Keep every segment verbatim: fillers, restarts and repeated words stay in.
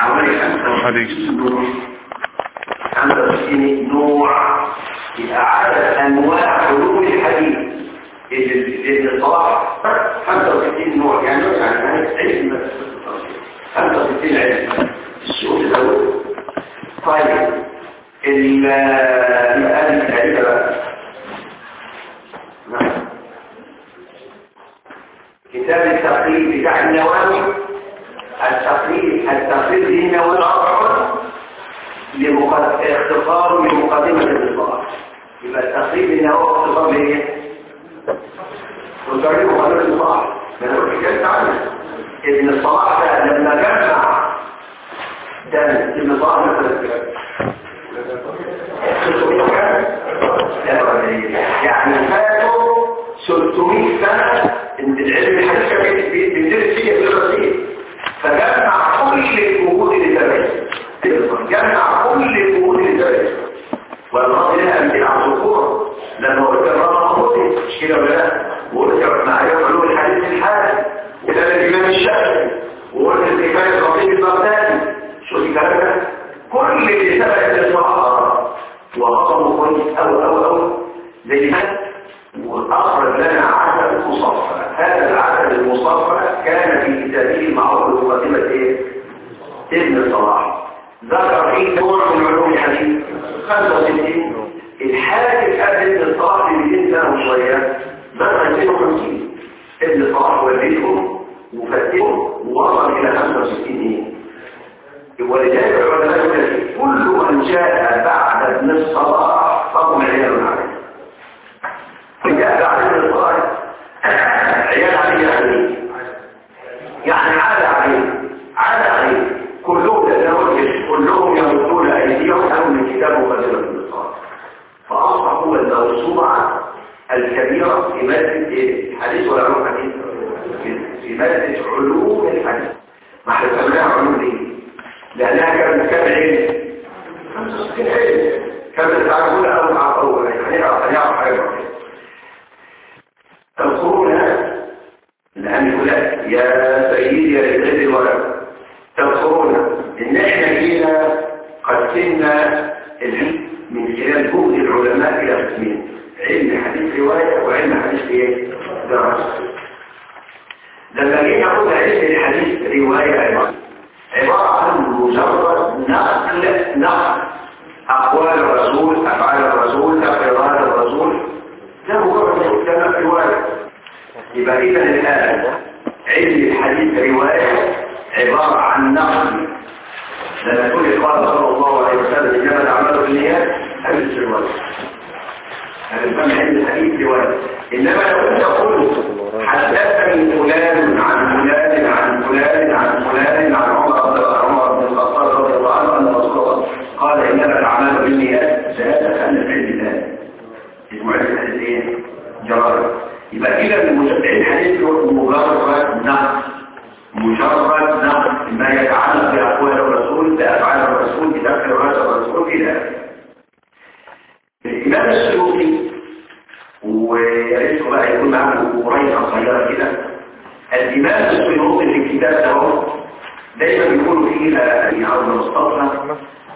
حوالي خمسة وستين نوع في إعادة أنواع علوم الحديث اللي الصلاح خمسة وستين نوع يعني يعني علم خمسة وستين علم الشؤون الأول. طيب الآن الحديثة بقى كتاب التقريب بتاع النووي. التقريب التقريب للنووي لاختصار لمقدمة الإصلاح. يبقى التقريب للنووي اختصار ليه؟ تقريب مقدمة الإصلاح. ما نقول حكاية عنه ابن الصلاح ده لما جمع ده ابن الصلاح مثلا يعني فاتوا ستمائة سنة ان العلم الحديث كان بيدرس فيه الدراسية، فجمع كل الجهود اللي درسها جمع كل الجهود اللي درسها. والرد لها امثله على الذكور لما قلت الرد مهودي مش كده ولا لا؟ وقلت معرفه علوم الحديث الحالي وده الامام الشافعي وقلت الامام الخطيب البغدادي. شو الكلام ده؟ كل اللي سبق الصحابه وخطبوا كويس أو أو أو زي ما وأخرج لنا عسل مصفى. هذا العسل المصفى كان في كتابه المعروف بمقدمة إيه؟ ابن الصلاح. ذكر فيه نوع من علوم الحديث خمسة وستين. الحاكم قبل ابن الصلاح ب مئتين سنة وشوية ذكر مئتين وخمسين. ابن الصلاح وليهم وفتهم ووصل إلى خمسة وستين. ولذلك العلماء يقول كل من جاء بعد ابن الصلاح فهو عيال عليه. وجاء بعد ابن الصلاح عيال عليه يعني يعني عاد عليه عاد عليه كلهم تزوج كلهم يمدون ايديهم او من كتاب مقدمه ابن الصلاح. فاصبحوا الموسوعه الكبيره في ماده الحديث والعلوم الحديث في ماده علوم الحديث. ما احنا سميناها علوم ليه؟ لأنها كانت كم علم خمسة وستين علم كانت تعرفون أول عطوة هنعرف حاجة تذكرون الآن يقول يا سيدي يا سيدي الورق تذكرون إن إحنا جينا قسمنا العلم من خلال جهد العلماء إلى قسمين: علم حديث رواية وعلم حديث إيه؟ دراسة. لما جينا نقول علم الحديث رواية عبارة عبارة عن مجرد نقل نقل أقوال الرسول أفعال الرسول تقريرات الرسول. ده مجرد كلام رواية. يبقى إذا الآن علم الحديث رواية عبارة عن نقل. لما يقول قال صلى الله عليه وسلم إنما الأعمال بالنيات هذه الرواية. هذا يسمى علم الحديث رواية. إنما لو أنت قلت حدثني فلان عن فلان عن فلان عن فلان عن عمر عمر بن الخطاب رضي الله عنه أن رسول الله قال إنما الأعمال بالنيات، سهل أن العلم الآن اسمه علم الحديث إيه؟ جرائم. يبقى إذا المتابعين الحديث مجرد نقل مجرد نقل ما يتعلق بأقوال الرسول بأفعال الرسول بتقريرات الرسول كده. الإمام السيوطي وياريته بقى يكون معه قرية صغيرة كده. الإمام السيوطي في الكتاب ده دايما بيقولوا فيه يعني أو المستصنف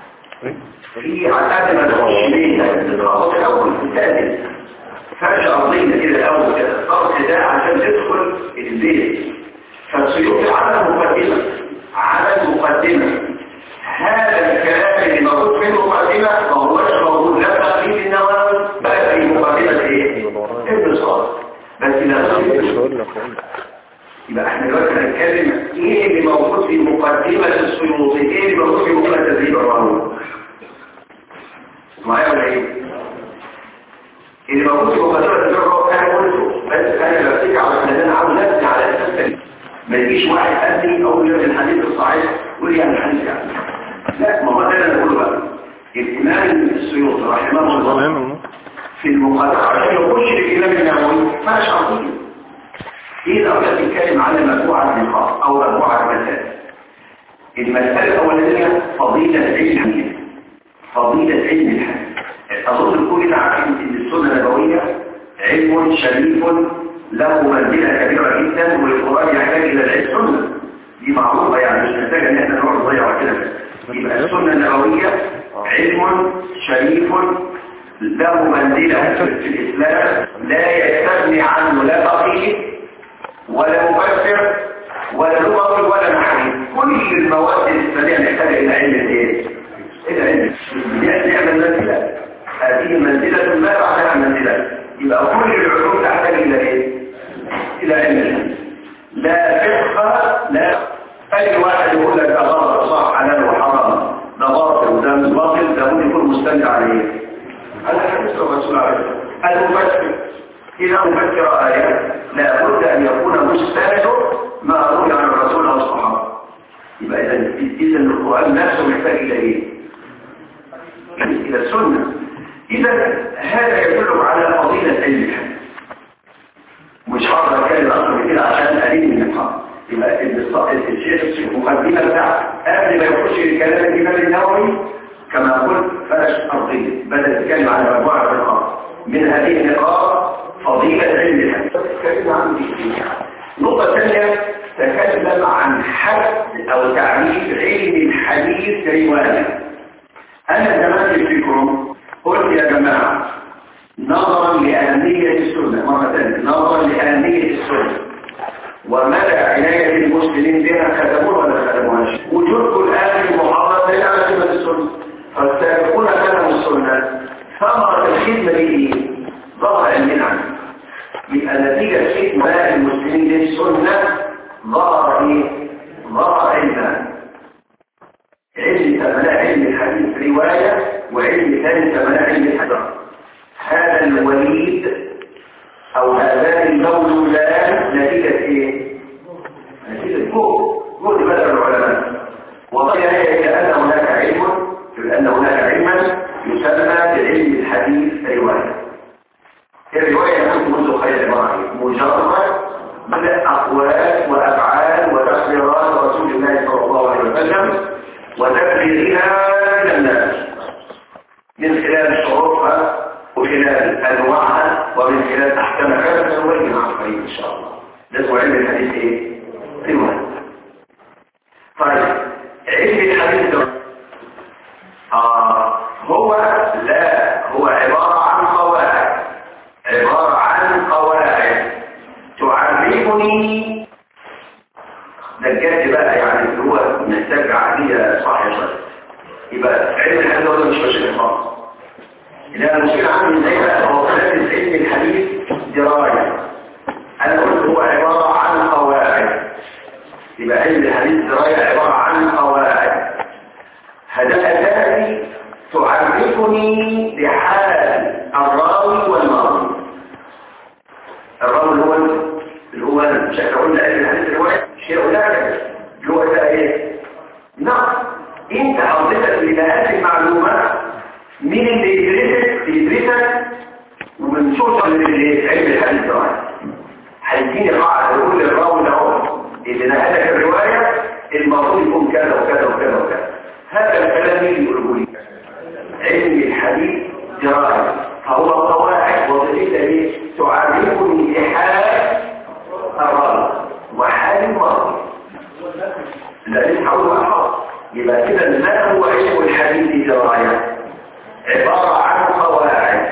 في عدد ما تخش ليه الإضرابات الأول الثالث فرش أرضية كده الأول كده الطرق ده عشان تدخل البيت. فالسيوطي عمل مقدمة عمل مقدمة. هذا الكلام اللي موجود في المقدمة ما هوش موجود لا تقريب النووي بقى في مقدمة ايه؟ ابن صالح. بس لا يبقى احنا دلوقتي هنتكلم ايه اللي موجود في مقدمة السيوطي، ايه اللي موجود في مقدمة تدريب الرهون معايا ولا ايه؟ اللي موجود في مقدمة تدريب الرهون انا قلته بس انا بفتكر على ان انا عاوز نفسي على اساس ما يجيش واحد قال لي اقول له الحديث الصحيح يقول لي يعني الحديث يعني لا. ما هو ده اللي انا بقوله بقى. الامام السيوطي رحمه الله في المقدمة عشان يخش الامام النووي ما شرطيه إذا أردت تتكلم عن مجموعة نقاط أو مجموعة مسائل. المسألة الأولانية فضيلة علم الحديث. فضيلة علم الحديث أظن الكل عارفين إن السنة النبوية علم شريف له منزلة كبيرة جدا والقرآن يحتاج إلى العلم سنة. دي معروفة يعني مش محتاجة إن احنا نقعد نضيع وقتنا يبقى السنة النبوية علم شريف له منزلة في الإسلام لا يستغني عنه لا فقيه ولا مفسر ولا لغوي ولا محلي. كل المواد الإسلامية محتاجة إلى علم الايه؟ إلى علم يأتي من منزلة، هذه منزلة ما بعدها منزلة. يبقى كل العلوم تحتاج إلى إيه؟ إلى علم. لا فقه لا أي واحد يقول لك غلط صح حلال وحرام ده باطل وده مش باطل ده ممكن يكون مستند عليه. هذا حديث الرسول عليه الصلاة والسلام. المفسر إذا مفسر آية لا بد أن يكون مستند ما روي عن الرسول أو الصحابة. يبقى إذا إذا القرآن نفسه محتاج إلى إيه؟ إلى السنة. إذا هذا يدل على فضيلة علم الحديث. مش هقدر أتكلم أكثر من كده عشان ألين النقاط. يبقى الشيخ المقدمة بتاعته قبل ما يخش الكلام الإمام النووي كما قلت فرش أرضية بدأ يتكلم على مجموعة نقاط. من هذه النقاط فضيلة علم الحديث. تكلم عن نقطة ثانية تكلم عن حد أو تعريف علم الحديث رواية. أنا زمان فيكم قلت يا جماعة نظرا لأهمية السنة مرة ثانية نظرا لأهمية السنة ومدى عناية المسلمين بها خدموها ولا خدموهاش. وجودكم الآن في المحاضرة لا على خدمة السنة فالسابقون خدموا السنة ثمرة الخدمة دي ظهر علمنا عنها. يبقى نتيجة خدمة المسلمين للسنة ظهر ايه؟ ظهر علما. علم ثمناء علم الحديث رواية وعلم ثاني ثمناء علم الحديث. هذا الوليد او هذان المولودان نتيجة ايه؟ نتيجة جهد جهد بدل العلماء. وضعها هي كأن هناك علم لأن هناك علما يسمى بعلم الحديث رواية. الرواية تكون منذ خير إبراهيم مجرد من أقوال وأفعال وتقريرات رسول الله صلى الله عليه وسلم وتبليغها إلى الناس من خلال شروطها وخلال أنواعها ومن خلال أحكامها سنبين عن قريب إن شاء الله. ده هو علم الحديث إيه؟ رواية. طيب علم الحديث ده آه هو لا هو عبارة عن قواعد عبارة عن قواعد تعرفني ده الجد بقى يعني اللي هو محتاج عقلية صحيحة. يبقى علم الحديث ولا مش مشكلة خالص. إذا المشكلة عندي زي بقى هو علم الحديث دراية. أنا قلت هو عبارة عن قواعد. يبقى علم الحديث دراية عبارة عن قواعد. هذا أساسي تعرفني بحال الراوي والمروي. الراوي اللي هو اللي هو مش هقول علم الحديث الرواية شيء ولا اللي هو ده ايه؟ نعم انت حضرتك اللي هذه المعلومات مين اللي يدرسك يدرسك ومن شرطة اللي علم الحديث الرواية هيديني قاعدة يقول للراوي ده اللي نهلك الرواية المفروض يكون كذا وكذا وكذا وكذا. هذا الكلام مين يقوله لي؟ علم الحديث دراية. فهو قواعد وظيفتها ايه؟ تعرفني بحال الراوي وحال المروي. لأن حول الأحراض يبقى كده ما هو علم الحديث دراية؟ عبارة عن قواعد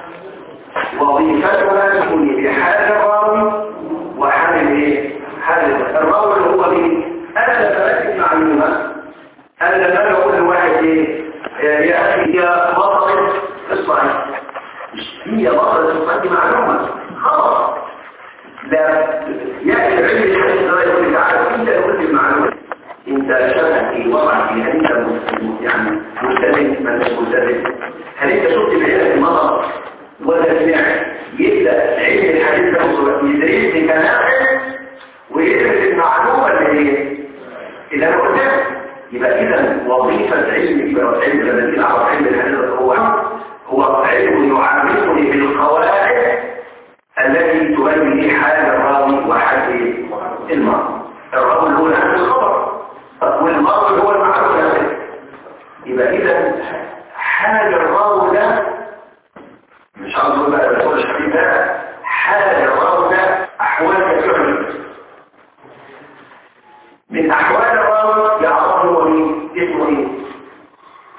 وظيفتها تكون بحال الراوي وحال ايه؟ حال الراوي اللي هو مين؟ أنا بمسك معلومة أنا لما أقول لواحد ايه؟ يا أخي هي بطلت الصحيح هي بطلت الصحيح معلومة خلاص. لا يعني العلم الحديث ده يقول لك تعالى انت قلت المعلومة انت شبه في وضع في انت يعني مستند ما انت مستند. هل انت شفت بعينك المرض ولا سمعت؟ يبدا علم الحديث ده يدرس كناحية ويدرس المعلومة اللي هي اللي انا قلتها. يبقى اذا وظيفة علم يبقى علم الذي نعرف علم الحديث هو هو علم يعرفني بالقواعد التي تبين لي حال الراوي وحال المرء. الراوي هو نفس الخبر والمرء هو المعروف نفسه. يبقى اذا حال الراوي ده مش عاوز اقول بقى الرسول الحبيب ده حال الراوي ده احوال كثيره. من احوال الراوي يعرف هو مين اسمه ايه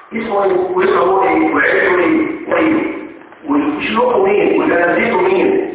اسمه ايه واسمه ايه وعيشه ايه وايه وشلوكه مين وتنزيته مين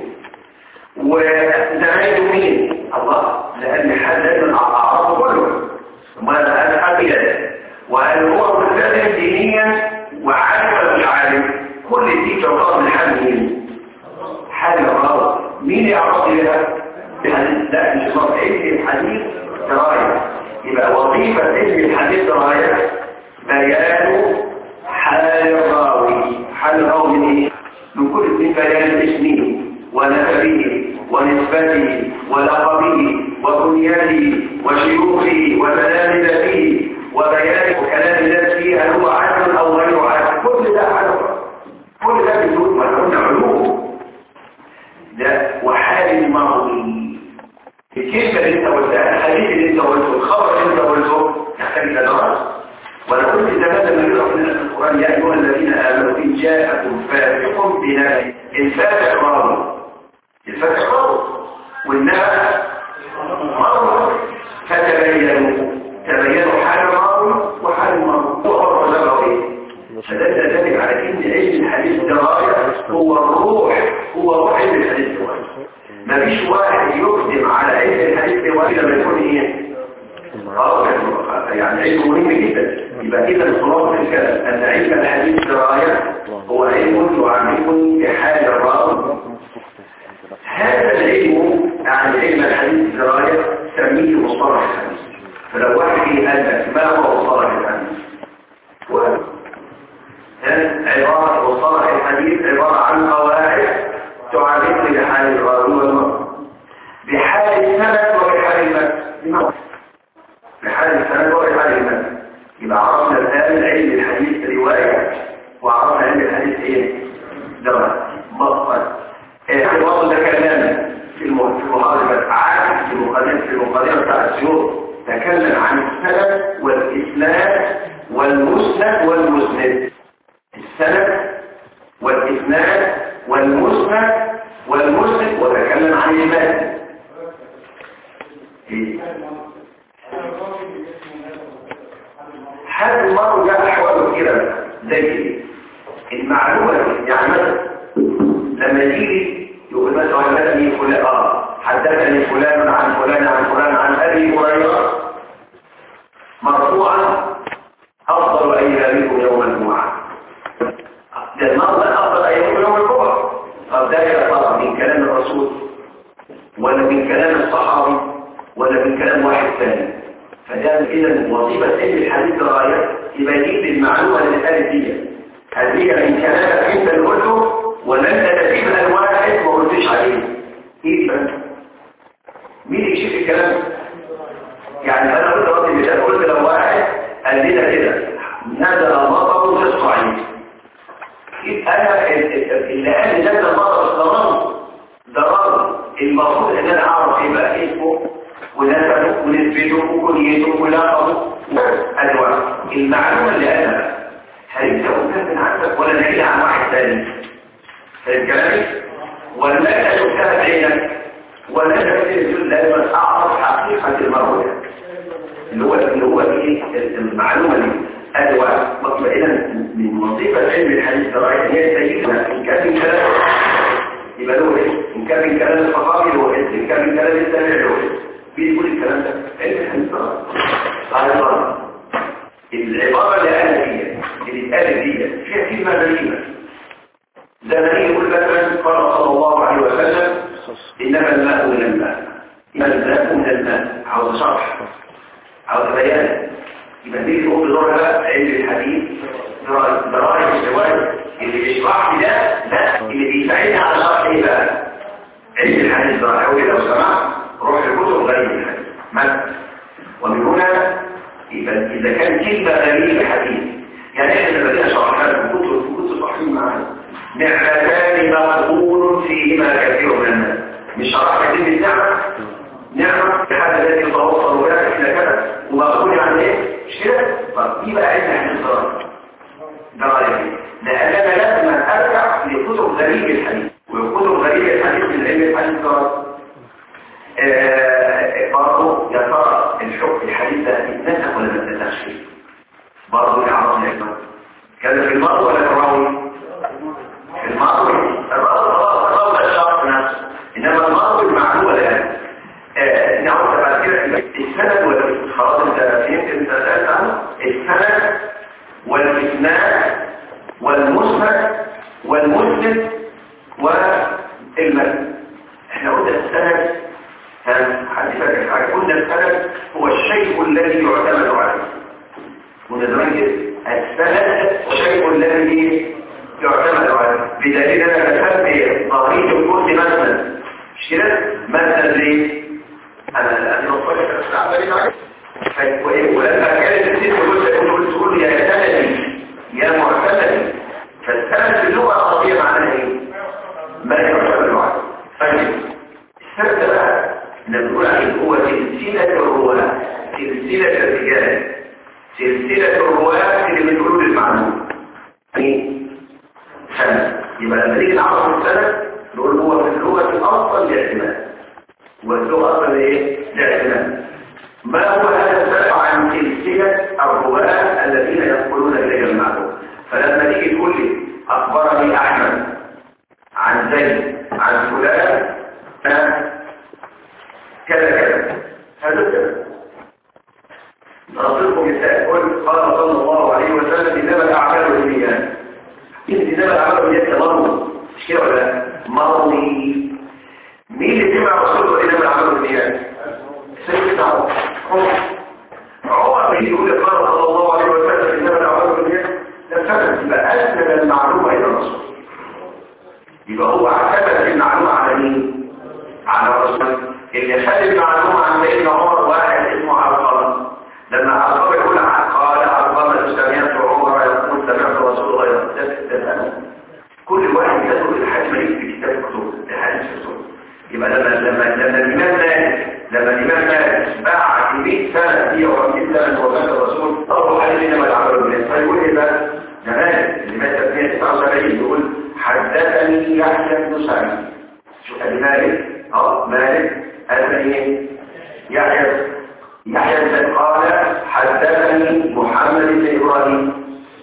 وزمايله مين الله لان حد دايما اعرفه كله ما انا حبيبي وهل هو ملتزم دينيا وعالم ولا مش عالم كل دي تعتبر من حل مين حل غلط مين يعرف لها لا مش شرط علم الحديث درايه يبقى وظيفه علم الحديث درايه بيان حال الراوي حال الراوي من ايه من كل من بيان اسمه ونسبه ونسبته ولقبه وبنيانه وشيوخه وتلامذته وبيان كلام الناس فيه هل هو عدل او غير عدل كل ده عدل كل ده بدون ما قلنا علوم ده وحال الماضي الكلمه اللي انت قلتها الحديث اللي انت قلته الخبر اللي انت قلته يحتاج الى دراسه وانا قلت زمان لما يقرا لنا في القران يا ايها الذين امنوا ان جاءكم فاسق بنبأ الفاسق راوي الفاسق راوي والنبأ مرض فتبينوا تبينوا حال الراوي وحال المرض هو فرق الراوي فدل ذلك على ان علم الحديث درايه هو الروح هو روح علم الحديث درايه مفيش واحد يقدم على علم الحديث درايه لما يكون ايه يعني علم مهم جدا يبقى كده الخلاصه في الكلام ان علم الحديث درايه هو علم يعلم بحال الراوي هذا العلم يعني علم الحديث درايه سميه مصطلح الحديث فلو واحد يسالك ما هو مصطلح الحديث هو عباره مصطلح الحديث عباره عن قواعد تعرف بحال الراوي والمرء بحال السند وبحال المتن بحال السند وبحال المتن يبقى عرفنا الآن علم الحديث رواية وعرفنا علم الحديث ايه دراية مصطلح الوصل ده كلام في المحاضرة عام في المقدمة في المقدمة بتاع السيوط تكلم عن السند والإسناد والمسند والمسند السند والإسناد والمسند والمسند وتكلم عن المتن ايه هذا المرء جاء أحواله كده زي المعلومة يعني مثلا لما يجي يقول مثلا حدثني فلان اه حدثني فلان عن فلان عن فلان عن أبي هريرة مرفوعا أفضل أيامكم يوم الجمعة ده المرضى أفضل أيامكم يوم الجمعة طب ده يا ترى من كلام الرسول ولا من كلام الصحابي ولا من كلام واحد ثاني فده إذا وظيفة علم الحديث دراية يبقى يجيب المعلومة اللي قالت دي هل هي من كلامك انت اللي قلته ولا انت تجيب الواحد ما قلتش عليه ايه بقى مين يشوف الكلام يعني انا قلت رضي مثال قلت لو واحد قال لنا كده نزل المطر في الصعيد انا اللي قال لي نزل المطر ضرر ضرر المفروض ان انا اعرف ايه بقى اسمه ونسبه ونسبته وكليته ولقبه انواع المعلومه اللي انا هل انت قلتها من عندك ولا نقلها عن واحد ثاني فاهم كلامي ولا انت شفتها بعينك ولا انت بتقول لازم اعرف حقيقه المرء اللي هو اللي هو ايه المعلومه دي ادوات مطمئنه من وظيفه علم الحديث الدرايه هي تجيبها ان كان من كلام يبقى له ايه ان كان من كلام الصحابي هو ايه ان كان من كلام التابعي هو ايه بيقول الكلام ده علم الحديث الدرايه العبارة اللي قالت فيها اللي اتقالت فيها فيها كلمة غريبة زمان يقول مثلا قال صلى الله عليه وسلم إنما الماء من الماء إنما الماء من الماء عاوز شرح عاوز بيان يبقى دي تقول بدورها علم الحديث دراية الرواية اللي بيشرح لي ده لا اللي بيساعدني على شرح ايه بقى علم الحديث دراية لو سمحت روح لكتب غير الحديث مثلا ومن هنا إذا كان كلمة غريبة حديث يعني احنا بدأنا شرحنا لكم كتب كتب صحيح معانا نعمتان مقبول فيهما كثير من الناس مش شرحنا كلمة نعمة نعمة الحاجة التي يتوصل لها إلى كذا ومقبول يعني ايه؟ مش كده؟ طب دي بقى عايزة حديث درجة درجة لأننا لازم أرجع لكتب غريب الحديث وكتب غريب الحديث من علم الحديث درجة برضه يا ترى الحكم الحديث ده اتنسخ ولا ما اتنسخش برضه يعرف العلم في الماضي ولا في الراوي؟ في الماضي. الراوي ده الشخص نفسه، انما الماضي المعلومه الان. نعود بعد كده السند ولا خلاص انت فهمت انت سالت عنه. السند والاسناد والمسند والمسند والمتن. احنا قلنا السند، حد فاكر حاجه؟ قلنا السند هو الشيء الذي يعتمد عليه. ونزل السند الشيء الذي يعتمد عليه، بدليل انا بسمي ظهريه الكرسي مثلا، مش كده؟ مثلا ليه؟ انا الان نصلي استعمالي معك. ولما كانت الست تقول تقول يا سندي يا معتمدي، فالسند في اللغه العربيه معناها ايه؟ ما يعتمد عليه. طيب السند بقى نقول عليه هو سلسله الرواه، سلسله الرجال، سلسله الرواه اللي بتقول المعلومه. يعني سند، يبقى لما نيجي نعرف السند نقول هو في اللغه الاصل الاعتماد، واللغه اصلا ايه؟ الاعتماد. ما هو هذا السند؟ عن سلسله الرواه الذين ينقلون اليه المعلومه. فلما نيجي تقول لي اخبرني احمد عن زيد عن فلان كذا كذا، هذا كذا. نضربكم مثال، قل قال صلى الله عليه وسلم انما الاعمال بالنيات. انما الاعمال بالنيات مرضي، مش كده ولا مرضي؟ مين اللي سمع رسوله انما الاعمال بالنيات؟ سيدنا عمر. عمر بيقول قال صلى الله عليه وسلم انما الاعمال بالنيات، ده سبب يبقى اسند المعلومه الى الرسول. يبقى هو اعتمد المعلومه على مين؟ على الرسول. اللي خد المعلومه عن سيدنا عمر واحد اسمه علقمه. لما علقمه يقول قال علقمه سمعت عمر يقول سمعت رسول الله يقول، كل واحد يدخل الحديث في كتاب كتب الحديث الكتب. يبقى لما لما لما الامام مالك لما الامام مالك بعد مئة سنه مئة وخمسين سنه من وفاه الرسول طلبوا عليه انما الاعمال بالنيات، فيقول ايه بقى؟ ده مالك اللي مات في مئة وتسعة وسبعين يقول حدثني يحيى بن سعيد. شوف ادي مالك اه مالك قال ايه؟ يحيى يحيى قال حدثني محمد بن ابراهيم،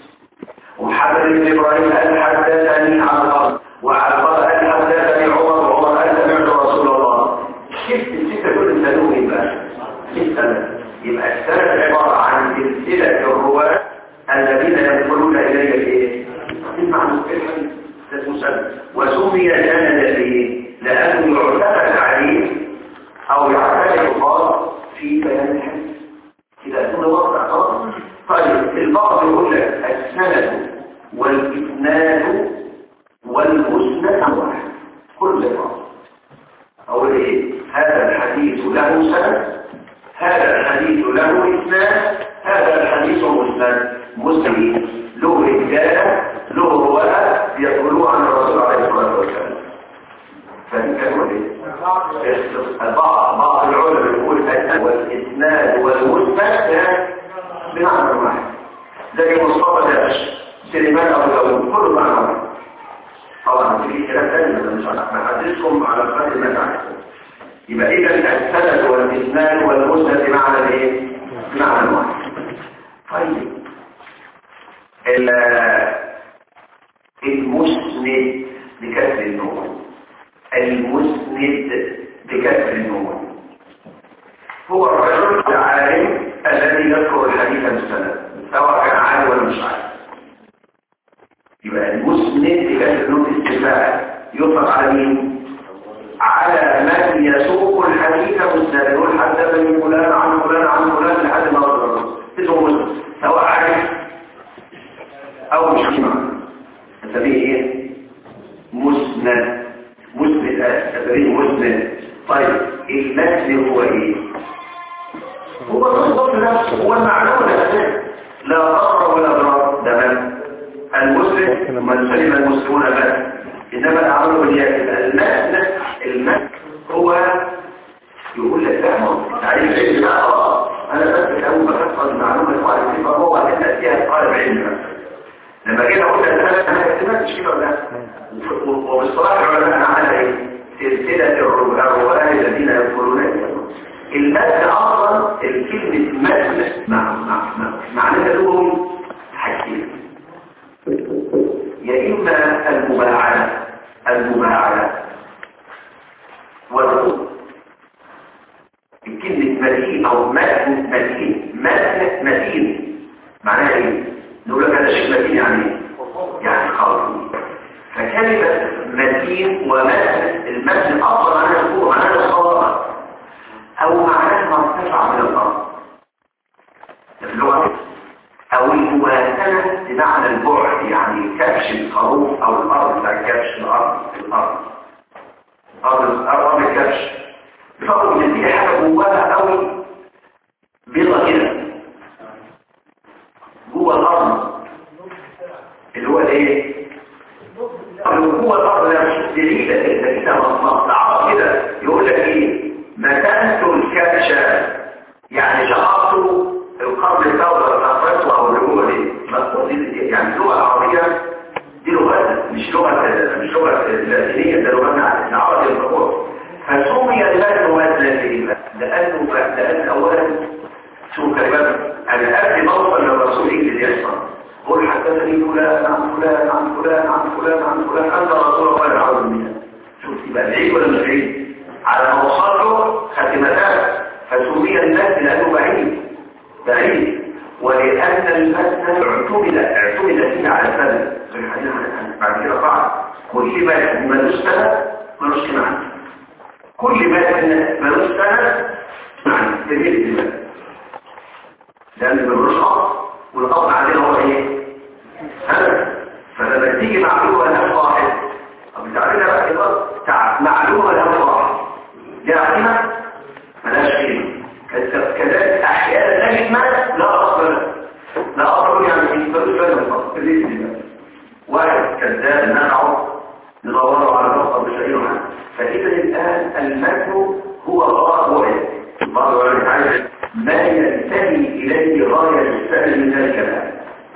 ومحمد بن ابراهيم قال حدثني عن الارض، وعن الارض قال حدثني عمر، وعمر قال سمعت رسول الله. شفت السته دول انتهوا بقى السنه. يبقى السنه عباره عن سلسله الرواه الذين ينقلون اليك ايه؟ المعنى الحديث المسلم. وسمي سندا ليه؟ لانه يعتمد عليه او يعتمد الخاص في بيان الحديث. كده كل وقت خلاص. طيب البعض يقول لك السند والاسناد والمسند واحد، كل بعض. اقول ايه؟ هذا الحديث له سند، هذا الحديث له اسناد، هذا الحديث مسند. مسند له رجاله له رواه يقولوا عن الرسول عليه الصلاه والسلام. فدي كلمه ايه؟ البعض بعض العلماء يقول السند والاسناد والمسند بمعنى واحد، زي مصطفى داش سليمان ابو داوود كله معنى واحد. طبعا في كلام ثاني بس مش هحدثكم على الفرق ما تعرفون. يبقى اذا السند والاسناد والمسند بمعنى ايه؟ بمعنى واحد. طيب المسند بكسر النون، المسند بكسر النون هو الرجل العالم الذي يذكر الحديث بالسند سواء كان عالم ولا مش عالم. يبقى المسند بكسر النون استفاء يطلق على مين؟ على من يسوق الحديث مسند، يقول حدثني فلان عن فلان عن فلان لحد ما وصل اسمه مسند، سواء عالم او مش عالم. نسميه ايه؟ مسند. مسند نسميه مسند. طيب المتن هو ايه؟ هو النص نفسه، هو المعلومه الاساسيه، لا ضرر ولا ضرر. تمام. المسلم من سلم المسلمون بس، انما الاعمال بالنيات. المتن المتن هو يقول لك لا ما تعريف علم بقى. اه انا بس اول ما احفظ المعلومه القائمه فهو هو هتبقى فيها طالب علم. لما جينا قلنا الثلاث انا كتبت مش كده ولا؟ وبالصراحه العلماء عملها ايه؟ سلسله الرواه الذين يقولون المتن اصلا الكلمه متن مع مع معناها لغوي حاجتين. المباعدة والقوة. الكلمة متين أو متن متين متن متين معناها إيه؟ نقول لك هذا شيء متين يعني إيه؟ يعني قوي. فكلمة متين ومتن المتن أفضل عن القوة معناها الصواب أو معناها مرتفع من الأرض في اللغة، أو الموازنة بمعنى البعد، يعني كبش الخروف أو الأرض بتاع كبش الأرض في الأرض أرض الأرض الكبش بفضل ان دي حاجه جواها قوي بيضه كده جوه الارض اللي هو الايه اللي جوه الارض ده مش دليل ده كده مصنع كده يقول لك ايه مكانت الكبشه يعني شققته القرن الثوره الافريقيا او اللي هو دي مقصود يعني اللغه العربيه دي لغه مش لغه مش لغه اللاتينيه ده لغه العربيه الفقور. فسمي المتن وزنا لإيه؟ لأنه لأن أولا شو كلمات أنا قبل ما أوصل للرسول إيه اللي يحصل قول حدثني فلان عن فلان عن فلان عن فلان عن فلان أنت رسول الله العظيم منها. شوف يبقى بعيد ولا مش بعيد؟ على ما وصل له ختمتان فسمي المتن لأنه بعيد بعيد ولأن المتن اعتمد اعتمد فيه على سنة في الحديث بعد كده قاعد كل ما ملوش سنة ملوش معنى كل ما ملوش سنة معنى تجيب الدماغ لأن ملوش أصل والأصل علينا هو إيه؟ سنة. فلما تيجي معلومة لها صاحب طب بتعرفنا بقى كده معلومة لها صاحب لها قيمة ملهاش قيمة. كذلك أحيانا نجمة لا أصل لا أصل يعني ملوش سنة تجيب الدماغ واحد كذاب نقعه ندوره على نقطة بشعيره عنه. فإذا الآن المتن هو غاية بعض العلماء ما ينتهي إليه غاية السبب من الكلام.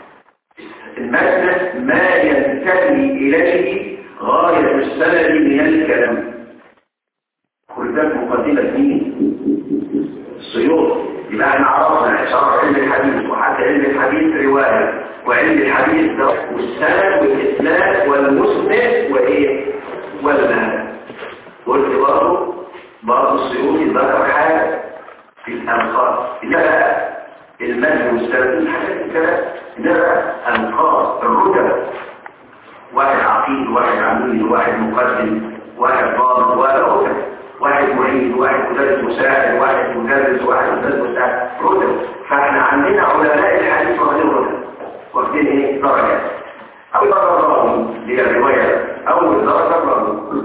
المتن ما ينتهي إليه غاية السبب من الكلام. كل ده مقدمة مين؟ السيوط. يبقى احنا عرفنا شرح علم الحديث وحتى علم الحديث رواية وعلم الحديث ده والسند والإسناد والمسند وإيه؟ والمعنى. قلت برضه برضه السيوطي ذكر حاجة في الأنقاض إنها المجد والسلسل حاجات كده إنها أنقاض الرتب واحد عقيد واحد عميد واحد مقدم واحد ضابط واحد رتب واحد معيد واحد مدرس مساعد واحد مدرس واحد مدرس مساعد رتب. فاحنا عندنا علماء الحديث واخدين رتب واخدين ايه درجات. أول درجة راوي هي الرواية أول درجة راوي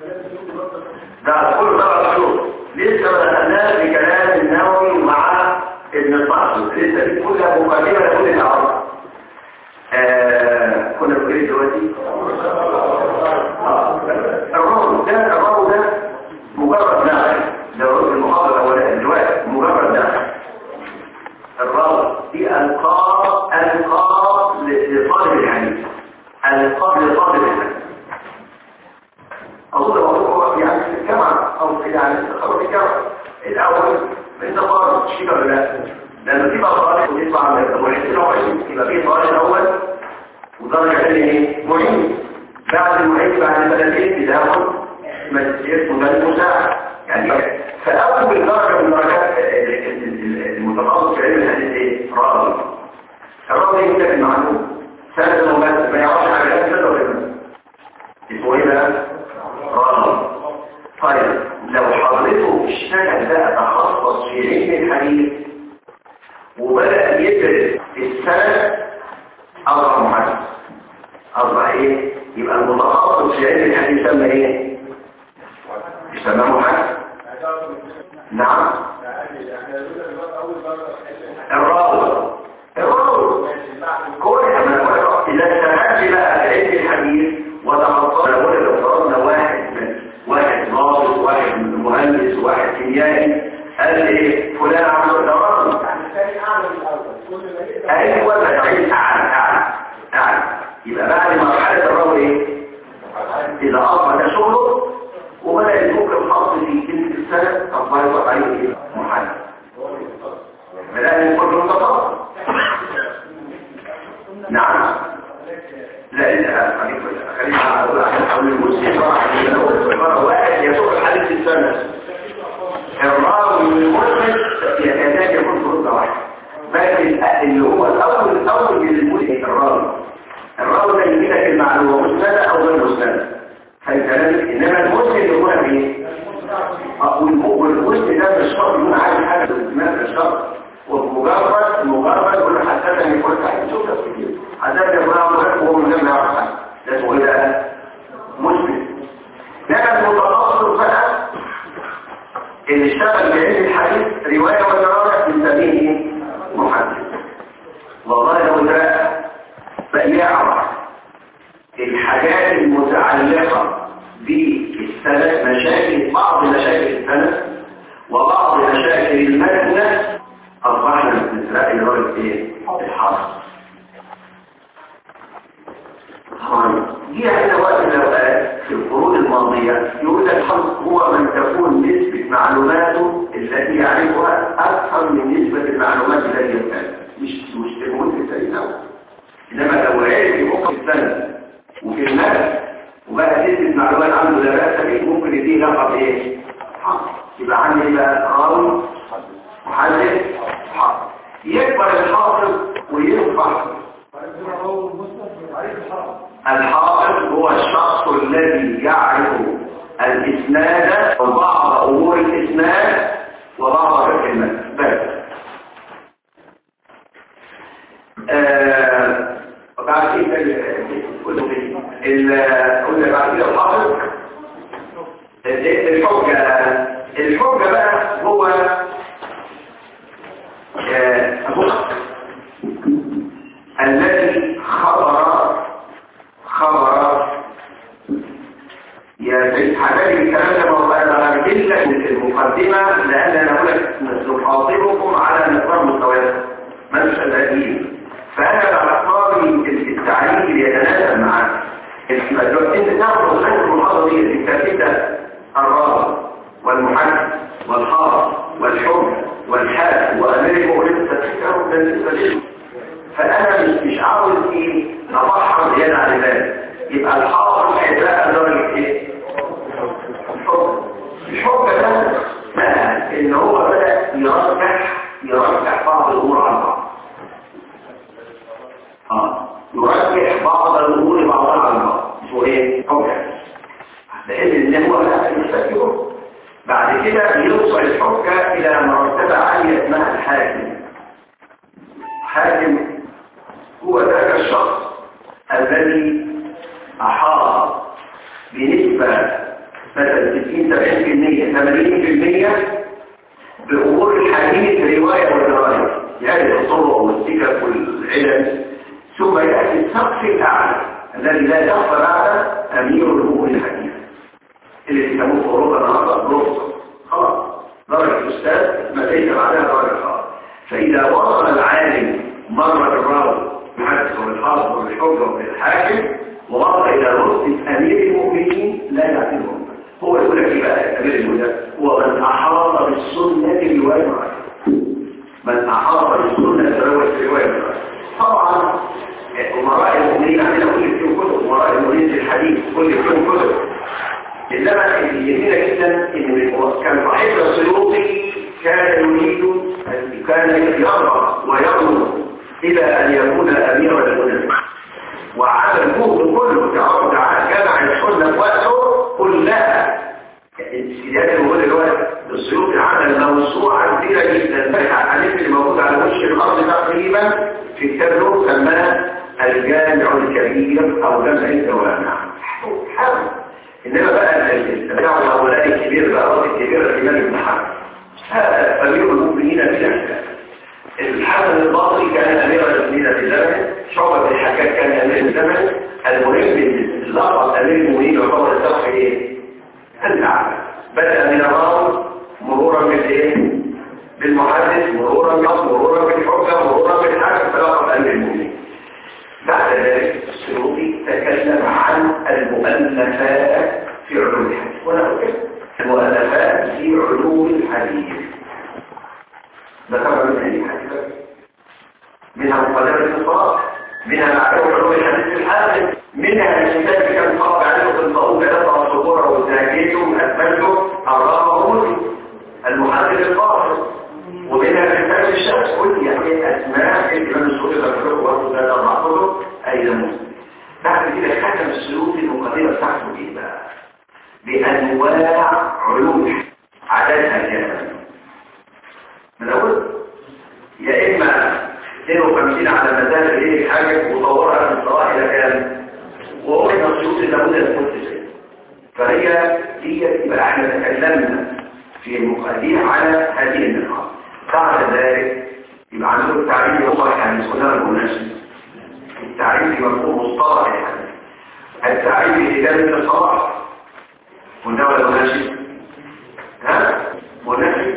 ده كل درجة شوف لسه ما دخلناش بكلام النووي مع ابن القاسم لسه دي كلها مقدمة لكل الأعراض. آه كنا بنقول دلوقتي الراوي ده الراوي ده مجرد ناقل ده المحاضرة الأولانية دلوقتي مجرد ناقل. الراوي دي ألقاب ألقاب لطالب الحديث ألقاب لطالب الحديث. أظن الموضوع يعني في الجامعة أو يعني تخرج الجامعة الأول أنت طالب تشتغل ولا لا؟ لما تبقى طالب وتطلع من المعيد الأول يبقى فيه طالب الأول ودرجة ثانية إيه؟ معيد. بعد المعيد بعد سنتين بتاخد ماجستير مدرس مساعد يعني. فأول درجة من درجات المتخصص في علم الحديث إيه؟ راوي. الراوي يمكن المعلومة سنة وما يعرفش حاجات كده ولا اسمه إيه بقى؟ راوي. طيب لو حضرته اشتغل بقى تخصص في علم الحديث وبدأ يدرس السنة أصبح محدث. أصبح إيه؟ يبقى المتخصص في علم الحديث يسمى إيه؟ يسمى محدث. نعم. الراوي الراوي كل ما إذا اشتغلت بقى في علم الحديث وتخصصنا ولا لو فرضنا واحد واحد ضابط واحد مهندس واحد كيميائي قال ايه فلان عمل دراسه ايوه ولا تعيد اعلى اعلى اعلى. يبقى بعد مرحله الراوي ايه اذا اصبح شغله وبدا يفك الخط في تلك السنه اصبح يطلع عليه ايه محدد بدأ يكون متخصص. نعم لا لا خليك خلينا اقول عشان اقول المسلم مره واحد يسوق الحديث السنه الراوي المسلم يكاد يكون فرصه واحده لكن اللي هو الاول الاول من المسلم الراوي الراوي ده يجي لك المعلومه مسنده او غير مسنده فالكلام انما المسلم يكون ايه والمسلم ده مش شرط يكون عارف حاجه في الاسماء مش شرط ومجرد مجرد يقول حتى ان يكون تحت شوكه كتير حتى يكون عارف وهو من غير ما يعرف حاجه ده اسمه ايه ده مسلم لكن متخصص بقى اللي اشتغل بعلم الحديث روايه ودرايه بنسميه محدث والله لو ده بقى يعرف الحاجات المتعلقه بالسند مشاكل بعض مشاكل السند وبعض مشاكل المتن اصبحنا نسرق اللي هو الايه الحاصل طبعا دي هنا وقت من الاوقات في القرون الماضيه يقول لك الحظ هو من تكون نسبه معلوماته التي يعرفها اكثر من نسبه المعلومات التي يفهمها مش مش تكون في السنه انما لو عرف يبقى في السنه وفي المدى وبقى نسبه معلومات عنده لا باس به ممكن يديه لقب ايه حظ يبقى عندي بقى راوي محدث حافظ يكبر الحافظ ويصبح الحافظ هو الشخص الذي يعرف الاسناد وبعض امور الاسناد وبعض الكلمات بس آه بعد كده قلنا بعد كده الحافظ الحجه الحجه بقى هو الذي خبر خبر يا سيد حبايبي الكلام ده موضوع انا بدل لك المقدمه لان انا اقول لك نخاطبكم على مقدار مستويات ما مش القديم فانا بختار التعليم اللي يتناسب معاك انت تاخد الخير المحاضره دي الترتيب ده الراوي والمحدث والحافظ والحكم والحاد وامير المؤمنين تتفكروا بالنسبه لي فانا مش مش عاوز ايه نبحر زياده عن ذلك يبقى الحافظ هيتبقى درجه ايه الحكم الحكم ده بقى ان هو بدا يرجح يرجح بعض الامور عن بعض اه يرجح بعض الامور بعضها عن بعض اسمه ايه حكم لان ان هو لا يستفيده بعد كده يوصل الحجة إلى مرتبة عالية اسمها الحاكم حاكم هو ذاك الشخص الذي أحاط بنسبة مثلا ستين سبعين بالمية ثمانين بالمية بأمور الحديث رواية ودراية يعني الطرق والسكك والعلم ثم يأتي السقف الأعلى الذي لا يخفى بعد أمير الأمور الحديث اللي بيسموه في اوروبا النهارده بروفيسور خلاص درجه استاذ ما ليس بعدها درجه خاصه فاذا وصل العالم مره بالراوي المحدث والحافظ والحجه والحاكم ووصل الى رتبه امير المؤمنين لا يعتبرهم هو يقول لك ايه بقى امير المؤمنين هو من احاط بالسنه روايه من احاط بالسنه روايه طبعا امراء المؤمنين عندنا كل فيهم كتب امراء المؤمنين في الحديث كل فيهم كتب إنما الجميلة جدا إن كان صاحب السيوطي كان يريد كان يرغب ويرغب إلى أن يكون أمير المؤمنين وعلى الجهد كله تعرض على جمع السنة وقته كلها السيادة المؤمنين الوقت السيوطي عمل موسوعة كبيرة جدا بحث عن اللي موجود على وش الأرض تقريبا في كتاب له سماه الجامع الكبير أو جمع الجوامع حاول إنما بقى التباع الأولاني الكبير بقى الرأس الكبير الإمام ابن حزم هذا أمير المؤمنين بلا شك الحسن البصري كان أمير المؤمنين في زمن شعبة بن الحجاج كان أمير الزمن المهم اللقب أمير المؤمنين يعتبر الصف إيه؟ الأعلى بدأ من الراوي مرورا بالإيه؟ بالمحدث مرورا مرورا بالحجة مرورا بالحاكم فلقب أمير المؤمنين بعد ذلك السيوطي تكلم عن المؤلفات في علوم الحديث وانا قلت المؤلفات في علوم الحديث ذكر من اي حديث منها مقدمه الصلاه منها معرفه علوم الحديث في الحادث ليه حاجة وطورها من الصلاح إلى كام وهو المقصود اللي لابد أن تكون تسعين. فهي دي يبقى احنا تكلمنا في المقادير على هذه النقاط. بعد ذلك يبقى عندنا التعريف يوضح يعني قلنا المناسب التعريف في مفهوم مصطلح الحديث. التعريف في كلمة الصلاح قلنا ولا مناسب؟ ها؟ مناسب؟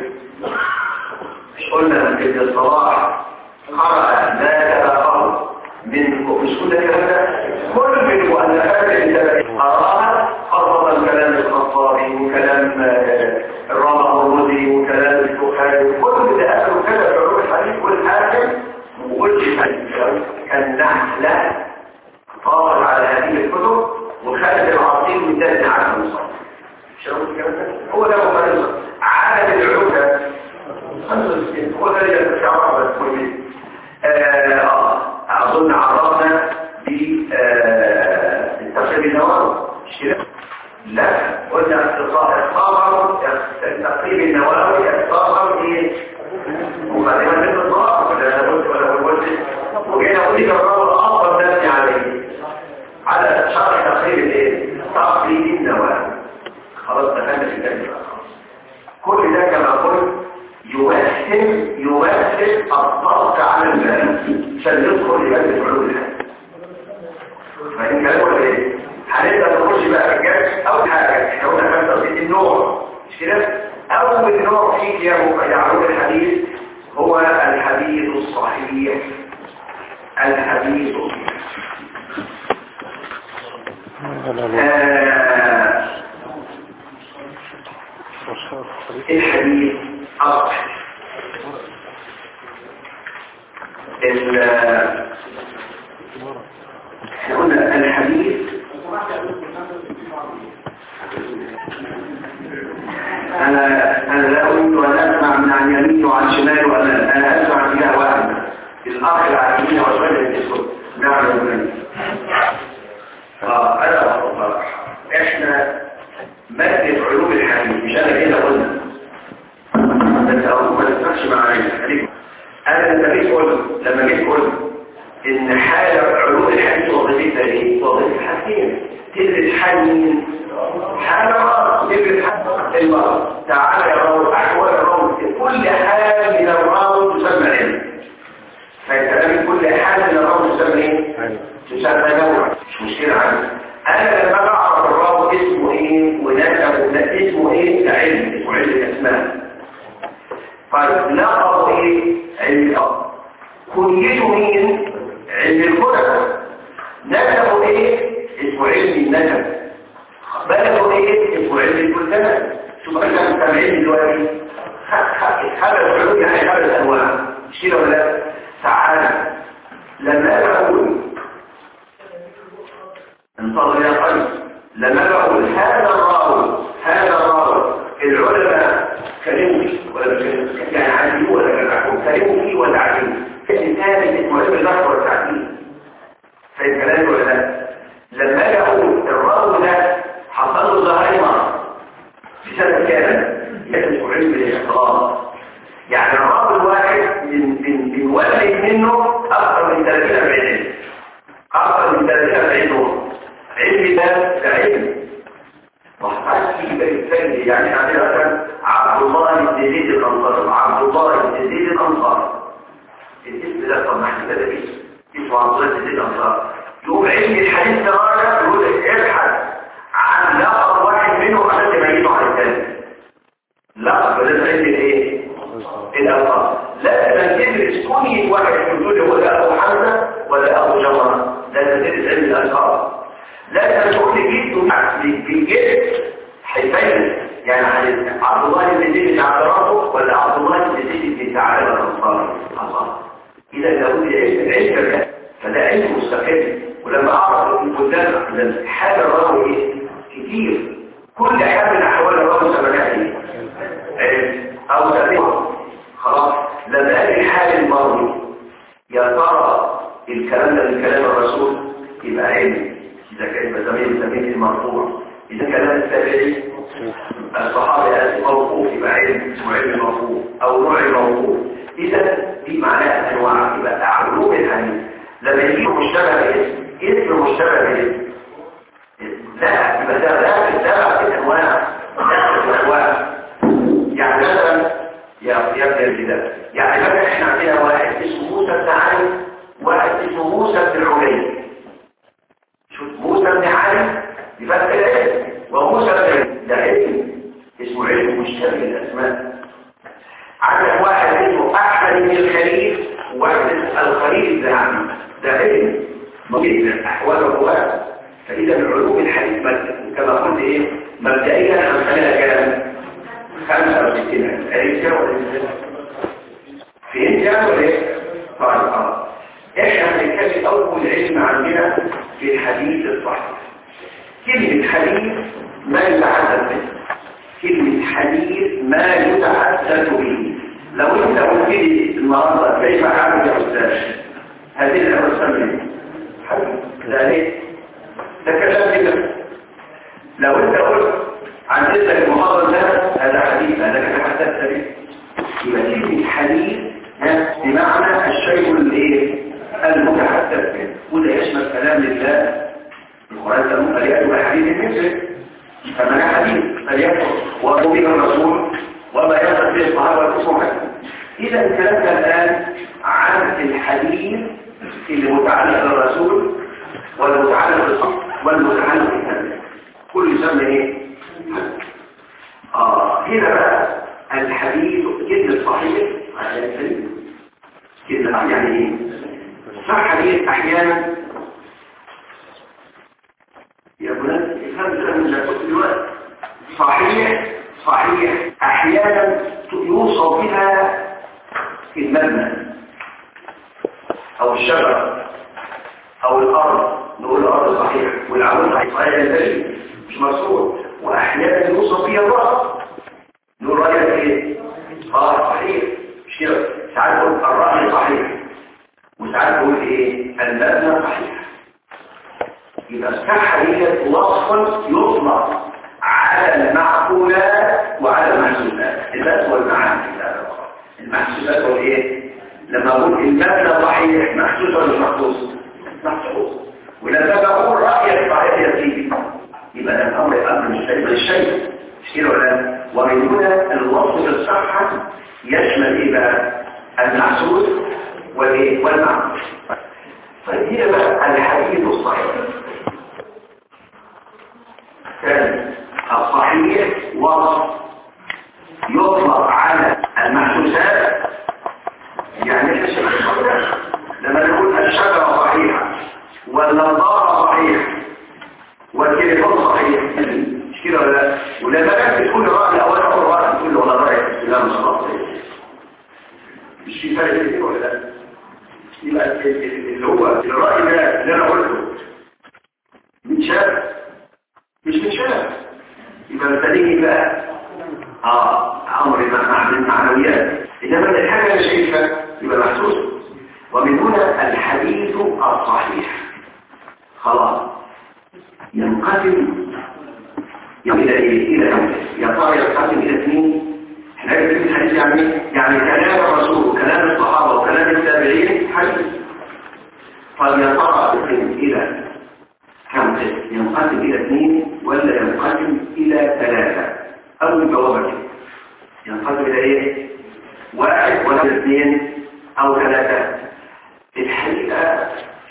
قلنا ان الصلاح قرأ ما تبقى من مش كل كلام كل من المؤلفات اللي قرأها خاصة كلام الخطابي وكلام الرابع الرمزي وكلام البخاري وكل ده أكلوا كده في علوم الحديث والحاكم وقلت كان نحلة طابت على هذه الكتب وخالد العظيم من ذلك عنه المصنف. هو ده مقارنة عالم العلوم ده خمسة وستين هو ده اللي يتشعر بالكل. أظن عرفنا بالتقريب النووي مش كده؟ لا قلنا اختصار التقريب النووي اختصار ايه؟ مقدمة النظام ولا قلت ولا قلت وجينا قلت الرابط الأفضل نبني عليه على شرح تقريب الايه؟ تقريب النووي. خلاص دخلنا في الجانب الآخر. كل ده كما قلت يمثل يمثل الضغط على البلد عشان يدخل لبلد علوم الحديث. فإن كان هو ايه؟ هنبدأ نخش بقى في الجانب أول حاجة احنا قلنا خمسة وستين النوع مش كده؟ أول نوع فيه يا علوم الحديث هو الحديث الصحيح. الحديث الصحيح آه الحديث الصحيح احنا قلنا الحديث انا انا لا اريد ان اسمع من عن يمين وعن شمال وانا انا اسمع فيها واحد الاخ على يمين وشمال الاسود نعم يا بني. اه انا احنا مادة علوم الحديث مش انا كده قلنا بس اقول ما تسمعش معايا. انا لما جيت قلت لما جيت قلت ان حالة علوم الحديث وظيفتها ايه؟ وظيفة حاجتين تدرس حال مين؟ حالة مرض تدرس حال المرض. تعالى يا راوي احوال الراوي كل حال من الراوي تسمى علم. فالكلام كل حال من الراوي تسمى ايه؟ تسمى نوع مش مشكلة عندي. انا لما بعرف الراوي اسمه ايه ونسبه اسمه ايه كعلم اسمه علم الاسماء. طيب لقبه ايه؟ علم الأرض. كنيته مين؟ علم الكتب. نسبه ايه؟ اسمه علم النسب. بلده ايه؟ اسمه علم البلدان. شوف احنا مستمعين دلوقتي خبر العلوم يعني خبر الانواع مش كده ولا لا؟ تعالى لما بقول انتظر يا قلب لما بقول هذا الراوي هذا الراوي العلماء كلموا فيه ولا يعني عدلوا ولا كلموا كلموا فيه ولا عدلوا الثاني اسمه علم النحو والتعديل. فالكلام ولا لا؟ لما اجي اقول الراوي ده حصل له زهايمر في سنه كام؟ اسمه علم الاختلاط. يعني الراوي الواحد من بنولد منه اكثر من ثلاثين أربعين اكثر من ثلاثين أربعين نوع. علم ده ده علم وحتى في بالفعل. يعني عندنا مثلا عبد الله بن زيد الانصاري عبد الله بن زيد الانصاري الاسم ده طب نحن كده اسم اسمه عبد الله بن زيد الانصاري. يقوم علم الحديث ده راجع يقول ابحث عن لقب واحد منهم عشان تميزه عن الثاني. لقب ده علم الايه؟ الالقاب. لا تدرس كونية واحد تقول هو ده ابو حمزه ولا ابو جمره. لا تدرس علم الالقاب. لا تقول لي جيت بالجد حيثين يعني عبد الله بن زيد بن عبد ربه ولا عبد الله بن زيد بن تعالى الانصاري. الله اذا لابد علم العلم فده علم مستقل. ولما اعرف البلدان حال الراوي ايه كتير كل حال من احوال الراوي سمكها ايه علم او تقريبا. خلاص لما اجي حال المروي يا ترى الكلام ده من كلام الرسول يبقى علم. إذا كان بسميه بسميه المرفوع. إذا كان التابعي الصحابي آسف موقوف يبقى علم اسمه علم المرفوع أو نوع المرفوع. إذا دي معناها أنواع يبقى علوم الحديث لما يجيب مشتبه باسم اسم مشتبه باسم لا يبقى ده لا ده في انواع لا انواع يعني مثلا يا يا ابن كده يعني مثلا احنا عندنا واحد اسمه موسى بن علي واحد اسمه موسى بن عبيد شوف موسى بن علي يبقى كده وموسى بن ده علم اسمه علم مشتبه الاسماء. عندك واحد اسمه احمد بن الخليل وواحد الخليل بن عمي ده علم مجد احوال الرواه. فاذا من علوم الحديث كما قلت ايه مبدئيا هنخليها كلام خمسة وستين أليس ولا فهمت يعني ولا ايه؟ طبعا اه احنا هنتكلم اول علم عندنا في الحديث الصحيح. كلمة حديث ما يتحدث به كلمة حديث ما يتحدث به. لو انت قلت لي النهارده كيف اعمل يا استاذ هذه الأمر حديث ده ليه؟ ده كلام كده. لو انت قلت عن جدك المحاضر ده هذا حديث هذا تحدثت به. يبقى كلمة حديث بمعنى الشيء الايه المتحدث به وده يشمل كلام الله القرآن تقول فليأتوا بحديث مثله فمن حديث فليأتوا وأبو الرسول وما يصل به الصحابة والأصول. إذا الكلام الآن عن الحديث اللي متعلق بالرسول والمتعلق بالصحابة والمتعلق بالنبي كل يسمى ايه؟ اه هنا بقى الحديث كلمة صحيح عشان الحديث كلمة يعني ايه؟ صح حديث احيانا يا بنات افهم الكلام اللي قلت دلوقتي صحيح صحيح احيانا يوصف بها المبنى او الشجرة او الارض نقول الارض صحيح والعمود صحيح صحيح البشري مش مرسول. واحيانا يوصف فيها الراس نقول رايك ايه؟ اه صحيح مش كده. ساعات نقول الراي صحيح وساعات نقول ايه؟ المبنى صحيح. يبقى الصحه هي وصفا يطلق على المعقولات وعلى المحسوسات. الباب والمعاني المحسوسات والايه؟ لما اقول المبنى صحيح محسوس ولا مش محسوس؟ محسوس. ولما بقول رايك صحيح يا سيدي يبقى ده الامر امر مش شيء بالشيء كتير ولا. ومن هنا الوصف بالصحه يشمل ايه بقى؟ المحسوس والايه والمعقول. فهي بقى الحديث الصحيح كان الصحيح وصف يطلق على المحسوسات. يعني لما نقول الشجره صحيحه والنظاره صحيح والتليفون صحيح مش كده ولا لا؟ ولما كانت تكون الراي الاول او الراي تقول له والله رايك لا مش غلط مش في فرق كده ولا لا؟ يبقى اللي هو الراي ده اللي انا قلته متشاف مش متشاف يبقى التاني بقى اه امر المعنويات. انما الحاجه اللي شايفها يبقى محسوس. ومن هنا الحديث الصحيح خلاص ينقسم الى ايه؟ الى يا ترى ينقسم الى اثنين. احنا عرفنا الحديث يعني يعني كلام الرسول وكلام الصحابه وكلام التابعين حديث. طب يا ترى ينقسم الى كم قسم؟ ينقسم الى اثنين ولا ينقسم الى ثلاثه؟ اول جواب ينقسم الى ايه؟ واحد ولا اثنين او ثلاثه؟ الحقيقه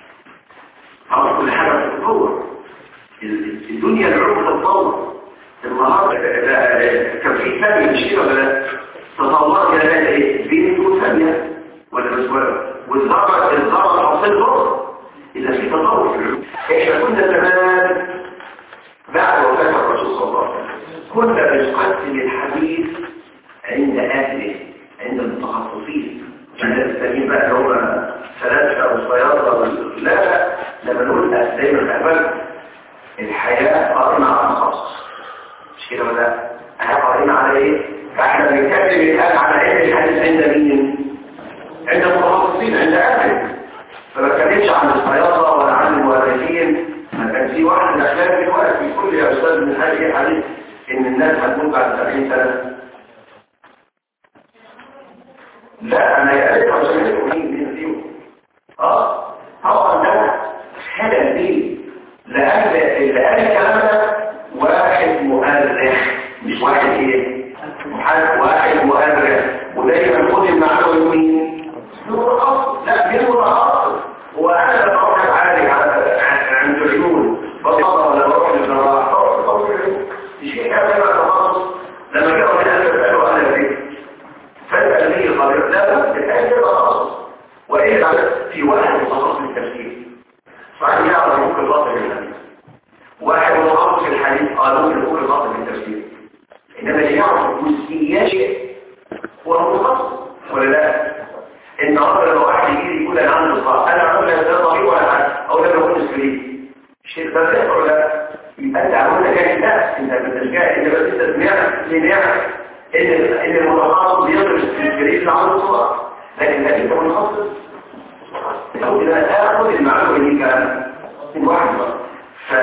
طبعا كل حاجه بتتطور. الدنيا العلوم تتطور. النهارده كان في ثانيه مش كده ولا تطورت الى ايه؟ بين ثانيه ولا مش ولا والذره الذره حصل له اذا في تطور في العلوم. احنا كنا زمان بعد وفاه الرسول صلى الله عليه وسلم كنا بنقسم الحديث عند اهله عند المتخصصين. الناس التانيين بقى اللي هم فلاسفه وصيادله لا لما نقول دايما اقبل الحياه قائمه على التخصص مش كده ولا الحياه قائمه على ايه؟ فاحنا بنتكلم الان على علم الحديث عند مين؟ عند المتخصصين عند اهله. فما بتكلمش عن الصيادله ولا عن المؤرخين. ما كان في واحد من الاخلاق دلوقتي في كل يا استاذ من هذه الحديث ان الناس هتموت بعد سبعين سنه. لا انا يا ريت عشان مين مين فيهم اه طبعا تنبيه لأن اللي قال الكلام ده واحد مؤرخ مش واحد ايه واحد مؤرخ ودايما خد المعلومه مين متخصص لا مين متخصص هو انا لما اروح اتعالج عند العيون بطلع ولا بروح للجراح شيء كده تخصص لما جاءوا من اهل الفقه واهل الفقه فاسال لي القضيه لا بس الحاجه تخصص والا في واحد متخصص في التفسير صحيح يعرف ممكن باطل الحديث واحد متخصص في الحديث قالوا ممكن باطل في التفسير انما اللي يعرف جزئيات هو متخصص ولا لا النهارده لو واحد يجي يقول انا عندي صح انا عامل ده طبيعي ولا حاجه او ده بقول سكرين الشيء ده بيحصل ولا لا يبقى انت عملت كده لا انت بتشجع انت بس انت سمعت سمعت ان ان المتخصص بيدرس في السكرين اللي عنده صح لكن انت متخصص لو كده تاخد المعلومه دي كان واحد ف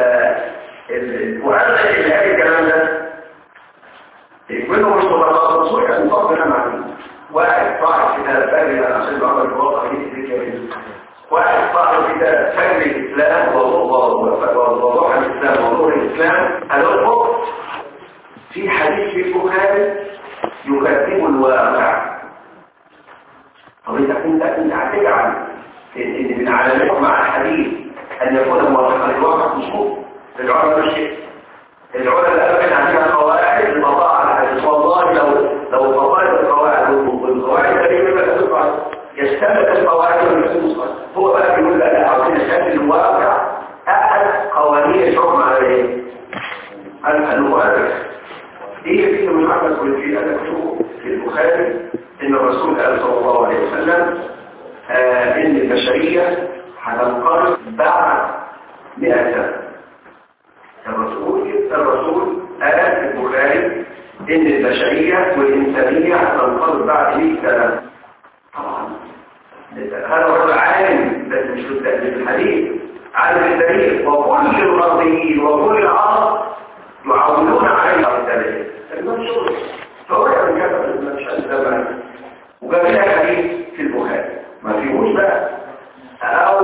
المؤرخ اللي قال الكلام ده منه مش متخصص وكان مفضل معلومه واحد صاحب كتاب فجر عشان بعمل الواقع دي واحد صاحب كتاب فجر الاسلام ووضوح الاسلام ونور الاسلام قالوا الفقه في حديث في البخاري يكذب الواقع طب انت كنت انت هتجعل ان من علامات مع الحديث ان يكون موافقا للواقع مشهور العلماء مش كده العلماء اللي قالوا عندنا قواعد القضاء على الحديث والله لو لو فضلت القواعد والقواعد الكريمه لا تطلع يستمد القواعد والنصوص هو بقى بيقول لا لا عاوزين نشكل الواقع احد قوانين الحكم على ايه؟ المؤرخ دي في من محمد كل شيء انا مكتوب في البخاري ان الرسول قال صلى الله عليه وسلم آه ان البشريه هتنقرض بعد مئة سنه الرسول الرسول قال في البخاري ان البشريه والانسانيه هتنقرض بعد مئة سنه طبعا هذا هو عالم بس مش في الحديث عالم التاريخ وكل الغربيين وكل العرب يعولون عليه التاريخ المنشور فهو يعني كتب المنشأ ده وجاب لها حديث في البخاري ما فيهوش بقى او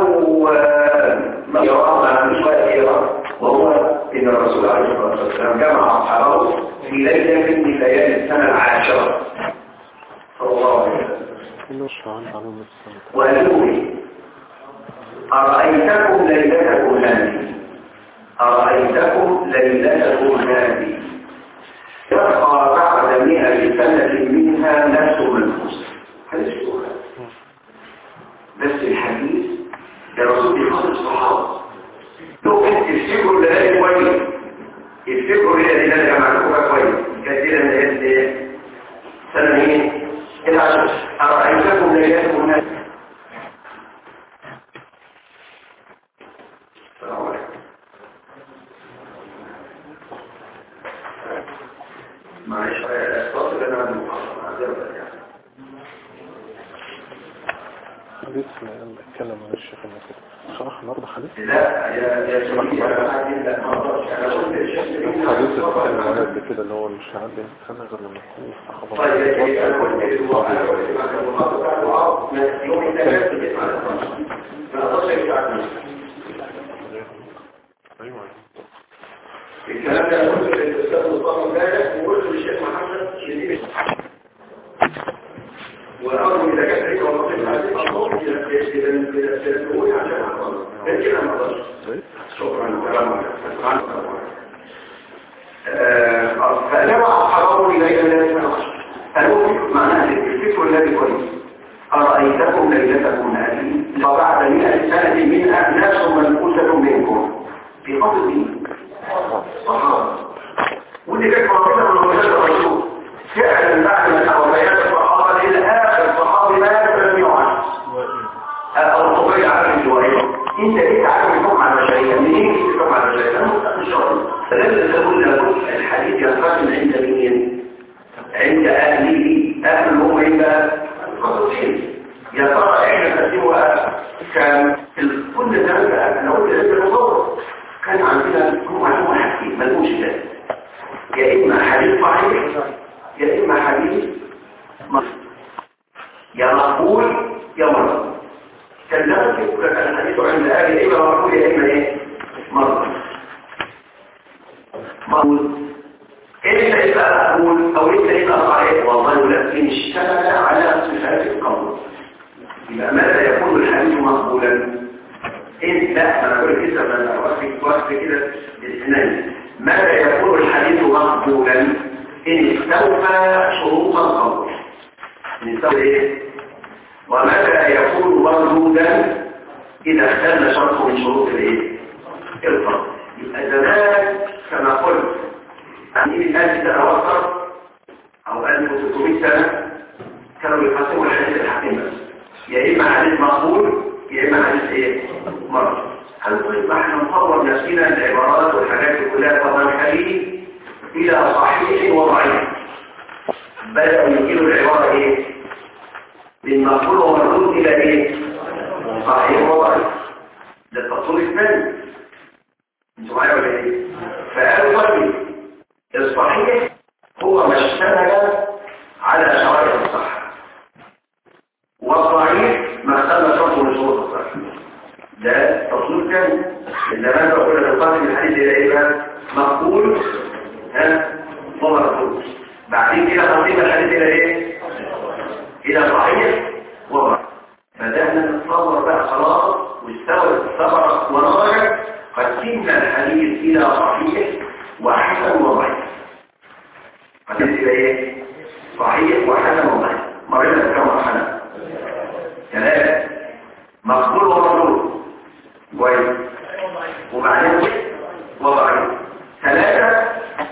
ما يراه مش شويه وهو ان الرسول عليه الصلاه والسلام جمع اصحابه في ليله من ليالي السنه العاشره صلى الله عليه وسلم وقالوا أرأيتكم ليلتكم هذه أرأيتكم ليلتكم هذه تبقى بعد مئة سنة منها نفس منفوس حديث البخاري بس الحديث الرسول يخاطب الصحابة لو كنت تفتكروا الليالي كويس يفتكروا الليالي اللي انا جمعتكم كويس كثيرا من هذه سنة ايه؟ العشر أرأيتكم ليلتكم هذه السلام عليكم معلش الأسباب اللي أنا عندي محاضرة عذرة يعني حديث نتكلم عن الشيخ المسيح شرح النهارده حديث؟ لا يا يا سيدي أنا ما أقدرش أنا قلت الشيخ حديث بتتكلم عن قد كده اللي هو مش هيعدي سنة غير لما يكون خبر طيب يا سيدي أنا قلت أنا قلت معك المحاضرة بتاعت الوعظ يوم الثلاث بتسمع الأسباب ما أقدرش أجيب ايوه الكلام ده قلت للاستاذ مصطفى امبارح وقلت للشيخ محمد شديد وأرجو إذا كانت هيك والله في هذه الأمور تقول عشان أعرض لكن أنا ما أقدرش شكرا السلام عليكم فجمع أصحابه إلى الذين قالوا معناها الفكر الذي كويس أرأيتكم ليلتكم هذه وبعد مئة سنة منها نفس منفوسة منكم في قبل دين صحابة ودي كانت مرتبة من رجال الرسول فعلا بعد ما توفيات الصحابة إلى آخر الصحابة مات لم يعد الطبيعي عالم الجوائية انت ليه تعلم الحكم على البشرية منين جبت الحكم على البشرية؟ أنا مستقبل شرعي فلازم تقول لكم الحديث ينقسم عند مين؟ عند أهله أهل هم إيه القصصين يا ترى إحنا نقسمها كان كل زمان بقى أنا قلت لازم نصور كان عندنا معلومة حكيم ملوش ذلك يا إما حديث صحيح يا إما حديث مصر يا مقبول يا مرض كان ذلك كان الحديث عند أهل إما مقبول يا اما ايه مردود مقبول امتى يبقى مقبول او امتى يبقى صحيح والله ولكن اشتمل على صفات القبول يبقى ماذا يكون الحديث مقبولا إيه لا أنا أقول كده أنا أوقف وقت كده الاثنين ماذا يكون الحديث مقبولا إن استوفى شروط القبول إن استوفى إيه وماذا يكون مردودا إذا اختل شرط من شروط الإيه القبول يبقى زمان كما قلت يعني الآن تتوفر أو ألف وستمائة سنة كانوا يقسموا الحديث الحكيم بس يا إما حديث مقبول يا إما حديث إيه مرض هنقول ما احنا نطور نفسنا العبارات والحاجات دي كلها طبعا الحديث إلى صحيح وضعيف بدأوا يجيبوا العبارة إيه من مقبول ومردود إلى إيه صحيح وضعيف ده التصور الثاني انتوا معايا ولا إيه فقالوا طيب الصحيح هو ما اشتمل على شرائط الصحة والضعيف ما اختل شرط من شروط الصحة ده تصوير كان زمان بقول لك القاسم الحديث الى ايه بقى مقبول ها ومردود بعدين كده تقسيم الحديث الى ايه الى صحيح وضعيف بدأنا نتصور بقى خلاص واستوى الثمرة ونرجع قسمنا الحديث الى صحيح وحسن وضعيف قسمت الى ايه صحيح وحسن وضعيف مرينا بكم مرحلة ثلاثة مقبول ومردود كويس وبعدين وضعيف ثلاثة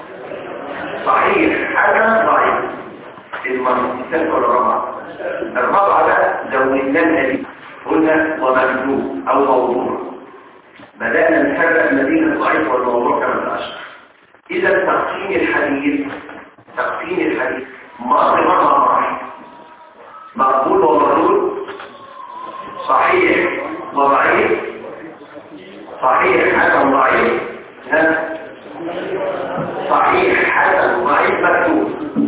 صحيح حسن ضعيف المرض الثالث ولا الرابعة الرابعة بقى زودناها دي قلنا ومكذوب او موضوع بدأنا نفرق ما بين الضعيف والموضوع كما الأشهر إذا تقسيم الحديث تقسيم الحديث مر مرة واحدة مقبول ومردود صحيح وضعيف صحيح حسن ضعيف صحيح حسن ضعيف مكتوب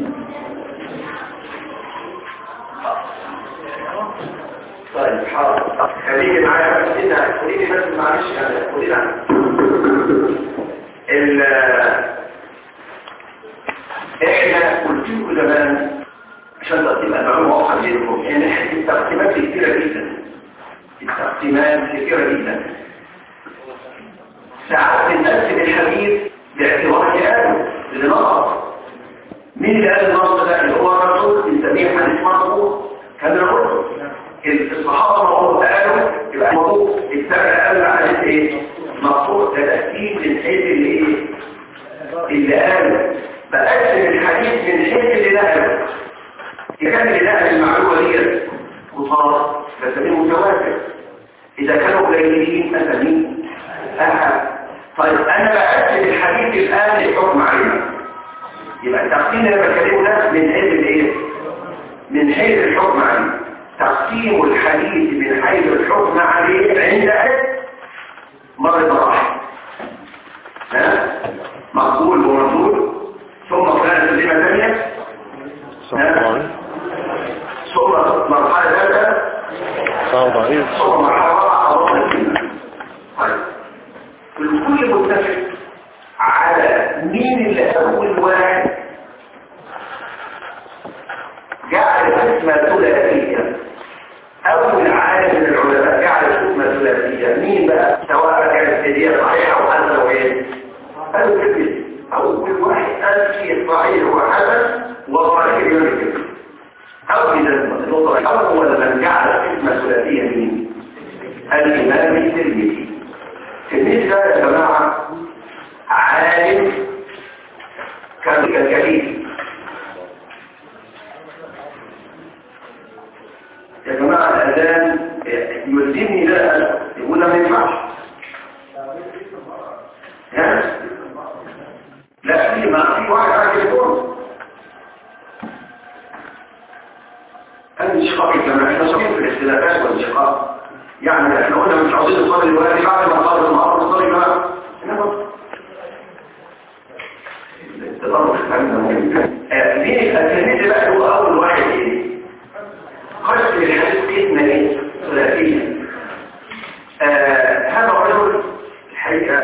طيب حاضر خليني معايا بس انت خليني بس معلش انا خلينا ال احنا قلت لكم زمان عشان تبقى المعلومه واضحه لكم ان التقسيمات كثيره جدا التقسيمات كثيره جدا ساعات بنقسم الحديث باعتبار كلام لنقص مين اللي قال النص ده اللي هو الرسول بنسميه حديث مرفوع كان الرسول الصحابه ما قالوا يبقى الموضوع السبع قال على ايه مقصود تقسيم من حيث الايه اللي قال بقسم الحديث من حيث اللي نقله كان اللي نقل المعلومه دي وصار بسميه متواتر اذا كانوا قليلين اسميه احد طيب انا بقسم الحديث الان لحكم علينا يبقى التقسيم اللي بكلمه ده من حيث الايه من حيث الحكم عليه تقسيم الحديث من حيث الحكم عليه عند أهل مرض راحل ها مقبول ومردود ثم فلان تسليمة ثانية ثم مرحلة ثالثة ثم مرحلة رابعة طيب الكل متفق على مين اللي أول واحد جعل الحكمة ثلاثية أول عالم من العلماء جعل الحكمة ثلاثية مين بقى سواء كانت هدية صحيحة أو حسنة وإيه قالوا كده أول واحد قال فيه صحيح وحسن وصحيح يركب أو إذا النظر أول من جعل الحكمة ثلاثية مين الإمام الترمذي الترمذي ده يا جماعة عالم كان كالكريم يا جماعة الأذان يلزمني لا يقول ما ينفعش ها لا في ما في واحد على التليفون الانشقاق كما احنا صحيح في الاختلافات والانشقاق يعني احنا قلنا مش عاوزين نصلي دلوقتي بعد ما نصلي المعارض نصلي بقى انما التطرف الكلام ده مهم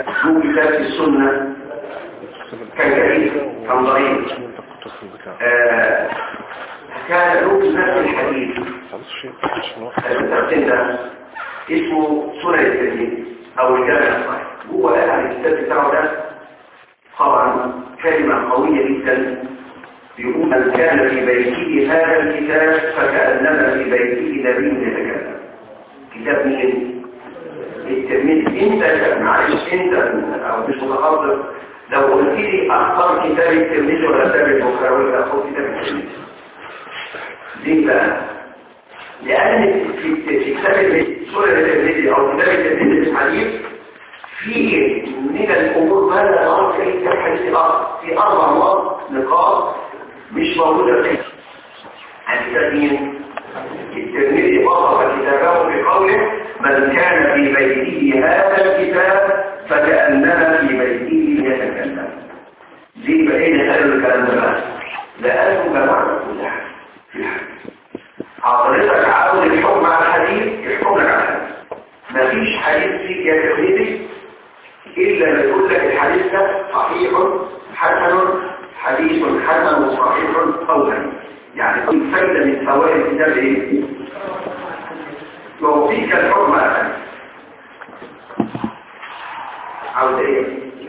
له كتاب في السنة كان كريم كان ضعيف آه كان له نفس الحديث الترتيب ده اسمه سنن الترمذي او الجامع الصحيح. هو قال عن الكتاب بتاعه ده طبعا كلمة قوية جدا، يقول من كان في بيته هذا الكتاب فكأنما في بيته نبي يتكلم. كتاب مين؟ الترمذي. انت معلش انت او مش متخصص لو قلت لي اختار كتاب الترمذي ولا كتاب البخاري ولا اختار كتاب الترمذي. ليه بقى؟ لان في كتاب سنن الترمذي او كتاب الترمذي الحديث فيه من الامور ما لا نعرف في كتاب حديث اخر، في اربع نقاط مش موجوده فيه. عن مين؟ الترمذي وصف كتابه بقوله من كان في بيته هذا الكتاب فكأنما في بيته يتكلم. ليه بقينا قالوا الكلام ده بقى؟ لأنه جمعنا كل حاجة في الحديث. حضرتك عاوز الحكم على الحديث يحكم لك على الحديث. مفيش حديث فيك يا ترمذي إلا ما يقول لك الحديث ده صحيح حسن حديث حسن صحيح أو غير. يعني كل فايدة من فوائد الكتاب ايه؟ يعطيك الحكم على الحديث. عاوز ايه؟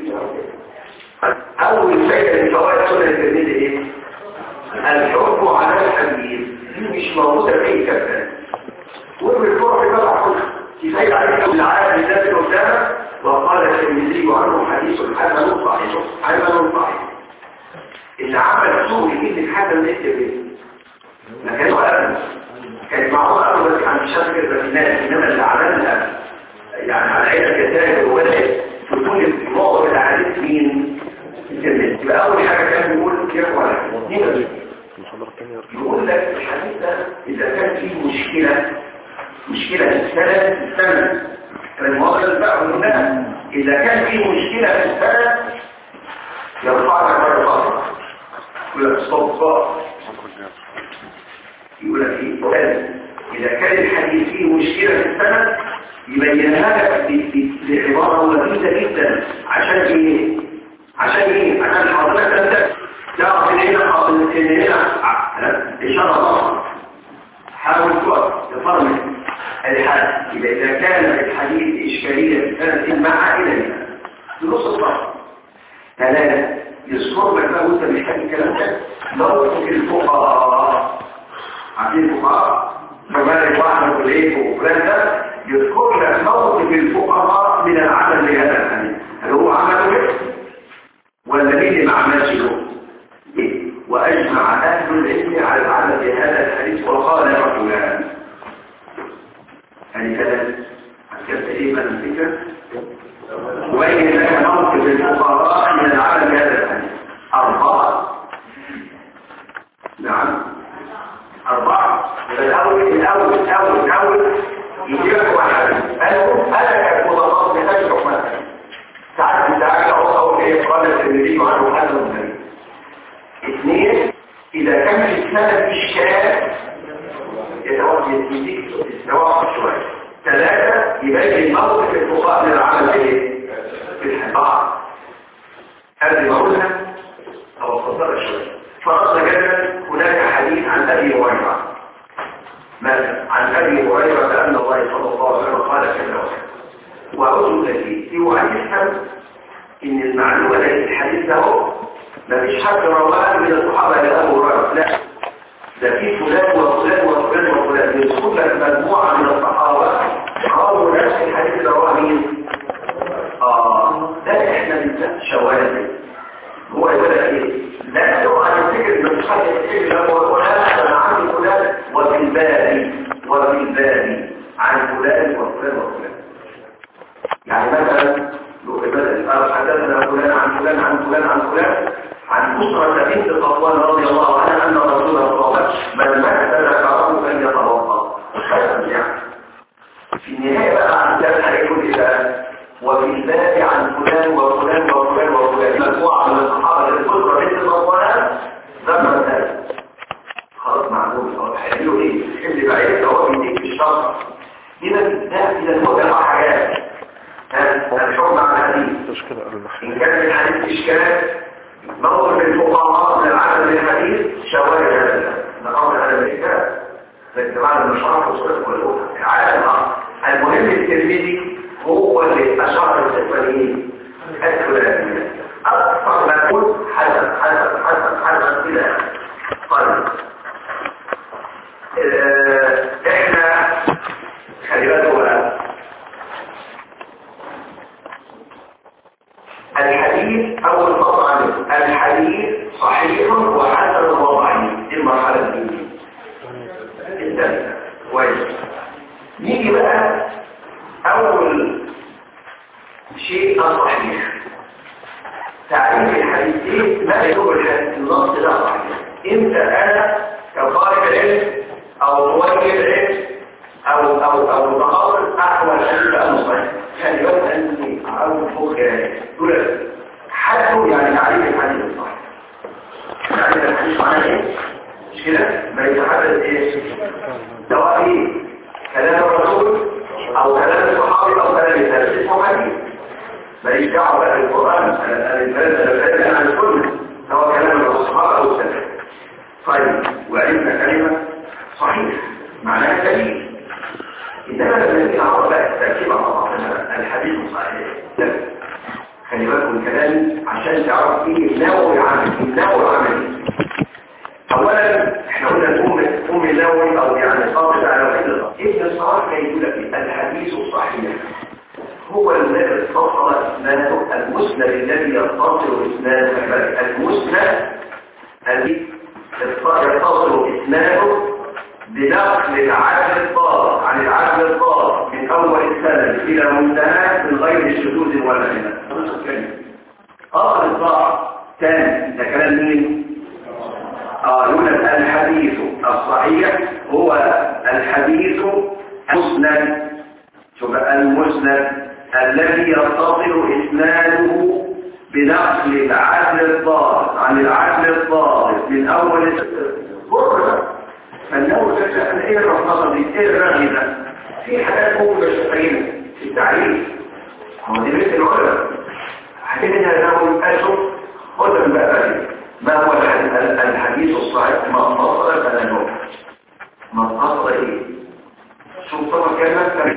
اول فايدة من فوائد سنن الترمذي ايه؟ الحكم على الحديث. دي مش موجودة في اي كتاب. والرفوع في بقى حكم كفاية عليك العالم الذي قدامك وقال الترمذي عنه حديث حسن صحيح حسن صحيح. اللي عمل سوء كلمة حسن الترمذي ما كانوا أبدا، كانت معروضة أبدا بس عن الشركة البنات، إنما اللي عملها يعني على عيدة كتاب وولد في كل معظم العادات مين؟ الترمذي. يبقى أول حاجة كان بيقول يقوى على الحديث. يقول لك الحديث ده إذا كان فيه مشكلة مشكلة في السنة السنة المواضع بقى منها إذا كان فيه مشكلة في السنة يرفع لك مرة فاصلة يقول لك صوت صوت يقول لك ايه؟ إذا كان الحديث فيه مشكلة في السنة يبينها لك بعبارة لطيفة جدا. عشان ايه؟ عشان ايه؟ عشان حضرتك انت تعرف ان هنا حاصل ان هنا اشارة ضغط. حاول تفرمل الحديث. يبقى إذا كان الحديث إشكالية في السنة مع إلى في نص الصف. ثلاثة يذكر لك لو أنت محتاج الكلام ده موقف الفقراء. عارفين الفقراء؟ فمالك واحد وليك وفلان ده يذكر لك موقف الفقراء من العمل لهذا الحديث. هل هو عمله به؟ ولا مين اللي ما عملش له؟ وأجمع أهل العلم على العمل بهذا الحديث وقال رجلان. يعني كذا أكدت إيه من الفكرة؟ وبين لك موقف الفقراء من العمل بهذا الحديث. أربعة. نعم أربعة. الأول الأول الأول الأول يجيبك واحد قالوا أنا كمتخصص محتاج حكمات ساعات بتاعك أو أول إيه قال الترمذي عنه حسن النبي. اثنين إذا كان في السنة إشكال يديك يتوقف شوية. ثلاثة يبين موقف الفقهاء من العمل ايه؟ في الحديث. هذه بقولها أو أفضلها شوية. فرضنا جدا هناك حديث عن أبي هريرة. ماذا؟ عن أبي هريرة أن الله صلى الله عليه وسلم قال كذا وكذا. وأقول لك اوعى تفهم إن المعلومة التي الحديث ده ما فيش حد رواه من الصحابة إلى أبو هريرة. لا، ده في فلان وفلان وفلان وفلان يذكر لك مجموعة من الصحابة رووا نفس الحديث اللي رواه مين؟ آه ده إحنا بنسميه شواذ. هو يقول لك إيه؟ لا تقع تفتكر من صحابة الإبن وفلان عن فلان وفي الباب وفي الباب عن فلان وفلان وفلان. يعني مثلا لو حدثنا فلان عن فلان عن فلان عن فلان عن أسرة بنت صفوان رضي الله عنها أن رسول الله صلى الله عليه وسلم من مات ذكره فإن يتوضأ. يعني في النهاية بقى عن ذلك هيقول إذا وفي الباب عن فلان وفلان وفلان وفلان مجموعة من الصحابة للأسرة بنت صفوان ذكر ذلك. خلاص معلوم هو هيقولوا إيه؟ اللي بعيد هو بيديك في الشرط. إذا ده إذا هو جمع حاجات الحكم على الحديث الإشكال إن المحلي كان في الحديث إشكال موقف الفقهاء للعدم الحديث شواهد هذا الأمر هذا الكتاب لاجتماع المشروع والصدق والأولى العالم. المهم الترمذي هو اللي أشار السفريين الفلانية أكثر ما يقول حسن حسن حسن حسن إلى طيب. إحنا خلي بالكم بقى الحديث أول خطأ عنه الحديث صحيح وحسن وضعيف دي المرحلة الثانية الثالثة كويس. نيجي بقى أول شيء الصحيح تعريف الحديث ايه ما يدور الحديث النص ده صحيح. امتى انا كطالب علم او طالب علم او او او متخصص احول الحديث بقى صحيح يعني يبقى اني اعرف فوق دول حدوا يعني تعريف الحديث الصحيح. تعريف الحديث معناه ايه؟ مش كده؟ ما يتحدث ايه؟ سواء ايه؟ كلام الرسول او كلام الصحابي او كلام التابعين اسمه حديث. ماليش دعوه بقى بالقران انا عن السنه سواء كلام الصحابه او التابعين. طيب وعرفنا كلمه صحيح معناها دليل. انما لما نيجي نعرف بقى التركيب على بعضنا الحديث الصحيح خلي بالكم الكلام عشان تعرف ايه نوع العمل النوع العملي. اولا احنا قلنا الام ام النووي او يعني صاحب على وحده ابن الصلاح كان يقول لك الحديث الصحيح هو الذي اتصل اسناده المسند الذي يتصل اسناده المسند الذي يتصل اسناده بنقل العدل الضار عن العدل الضار من اول السند الى منتهى من غير شذوذ ولا علة. اصل الضار ثاني ده كلام مين؟ قالوا الحديث الصحيح هو الحديث المسند. شوف المسند الذي يتصل اسناده بنقل العدل الضار عن العدل الضار من اول السند. فالنوع فكرة ايه الرفضة دي ايه الرغي ده في حاجات ممكن تشتغلنا في التعريف هو دي بيت العلم حكينا نقول اشوف قلنا بقى ما هو الحديث الصحيح ما اتصل النوع ما اتصل ايه شوف طبعا كلمة كلمة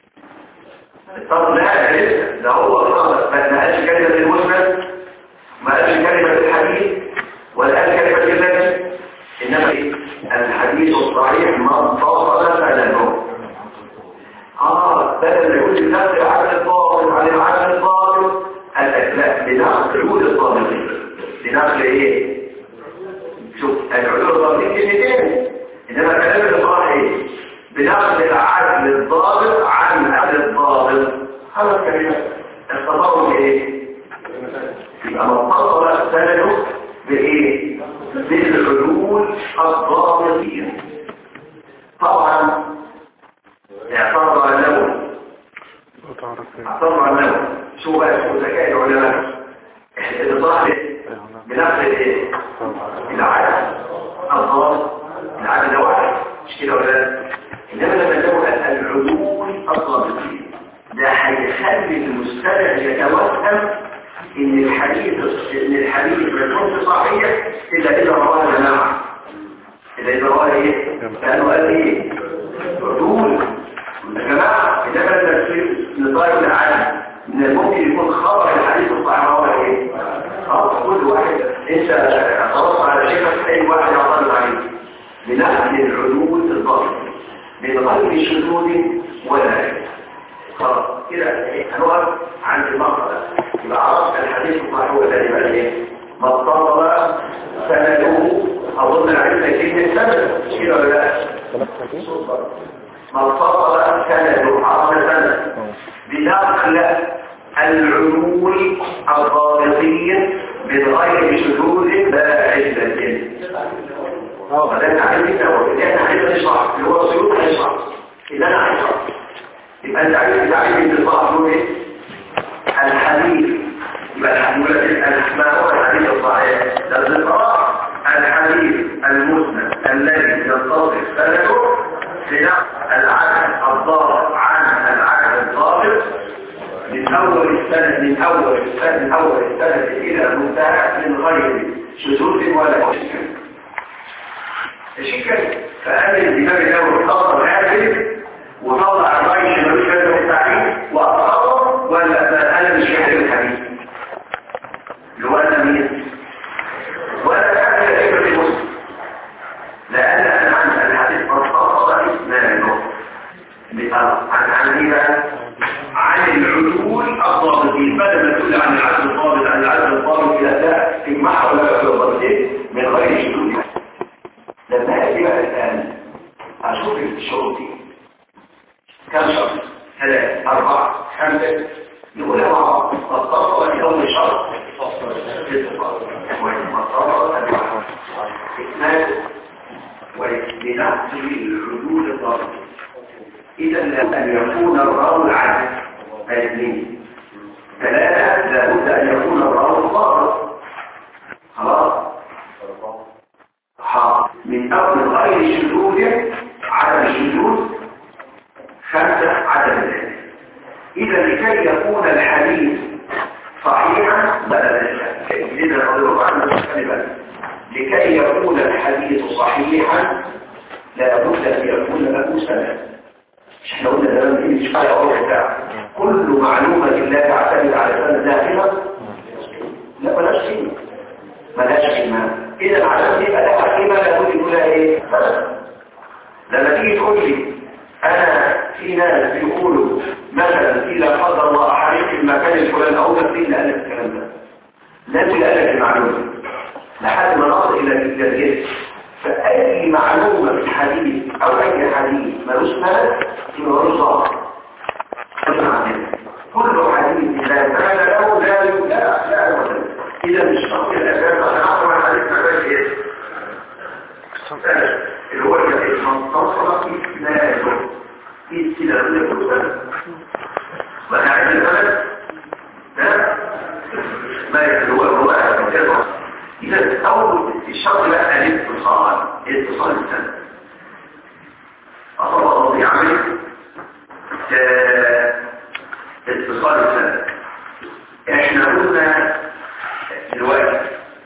طب لا لسه ده هو الرغبة ما قالش كلمة المسند ما قالش كلمة الحديث ولا قال كلمة النبي انما ايه الحديث الصحيح ما اتصل النوع. اه بدل يقول الناس العدل الضابط عن العدل الضابط لا بنقل عدول الضابطين بنقل ايه شوف العدول الضابطين كلمتين انما كلام الصحيح ايه بنقل العدل الضابط عن العدل الضابط خلاص كلمه التضارب ايه يبقى متصل سنده بايه بالعدول الضابطين. طبعا اعترض على النووي اعترض على النووي شو بقى شو ذكاء العلماء الاضافه بنفس الايه العدد الضابط العدد ده واحد مش كده ولا لا انما لما نقول العدول الضابطين ده هيخلي المستمع يتوهم ان الحديث ان الحديث ما يكونش صحيح الا اذا رواه جماعه الا اذا رواه ايه لانه قال ايه عدول يا جماعه انما التفسير لطالب العالم من الممكن يكون خبر الحديث الصحيح هو ايه خلاص كل واحد انت خلاص على شيخك اي واحد يعترض عليه بنقل العدول الضابط من غير شذوذ ولا علة. خلاص كده هنقف عند المقطع يبقى عرفت الحديث الصحيح هو الذي بقى ايه ما اتصل سنده اظن عرفنا كلمه سند كده ولا لا ما اتصل سنده عرفنا سند بنقل العلول الضابطين من غير شذوذ لا علة. اه فده تعريف التوحيد اللي احنا عايزين نشرح اللي هو سيوط هنشرح اللي انا عايز اشرح يبقى انت عايز تعريف الانتصاح له ايه الحديث يبقى الحديث ما هو الحديث الصحيح ده الانتصاح الحديث المسند الذي يتصل سنده بنقل العدل الضابط عن العدل الضابط من من اول السنه من اول السنه من اول السنه الى منتهى من غير شذوذ ولا مشكله. الشيء فقال الامام الاول خطر هذه وطلع الراي اللي ملوش لازمه التعليم واقراه ولا انا مش فاهم الحديث اللي هو انا مين ولا فاهم الفكره المسلم لان انا عن الحديث مرتبط اسمه عن عن ايه بقى؟ عن العدول الضابطين بدل ما تقول عن العدل الضابط عن العدل الضابط الى ذا تجمعها ولا في الضابطين من غير شذوذ. لما اجي بقى الان اشوف الشروط دي كم شرط؟ ثلاثة أربعة خمسة نقولها مع بعض. الطرف الأول شرط الاتفاق والمطرف الواحد إثنان ولنقص العدول الضابط. إذا أن يكون الراوي عدل اثنين. ثلاثة لابد أن يكون الراوي ضابط. خلاص حاضر من أول غير الشذوذ عدم الشذوذ. خمسة عدم ذلك. إذا لكي يكون الحديث صحيحا بدل إذا نقول عنه لكي يكون الحديث صحيحا لابد أن يكون له سند. احنا قلنا ده مش حاجة أول بتاع كل معلومة لا تعتمد على سند داخلة لا بلاش قيمة بلاش قيمة. إذا العلامة دي بقى لها قيمة لابد يقول لها إيه؟ لما تيجي تقول لي أنا في ناس بيقولوا مثلا إذا قدر الله حريق المكان الفلاني أو تفصيل لألف الكلام ده لازم لألف المعلومة لحد ما نصل إلى الجزء. فأي معلومة في الحديث أو أي حديث ملوش سند ملوش ضابط. كل حديث إذا كان له لا لا لا مثلا إذا مش شرط الأساس أنا أعرف عن حديث معناه إيه؟ اللي هو المنتصرة في إسناده في إسناده الكتاب وأنا عايز البلد ده ما هو الرواية الكتاب. إذا أول الشرط بقى الاتصال اتصال السنة أصلا الله يعمل اتصال السنة. احنا قلنا دلوقتي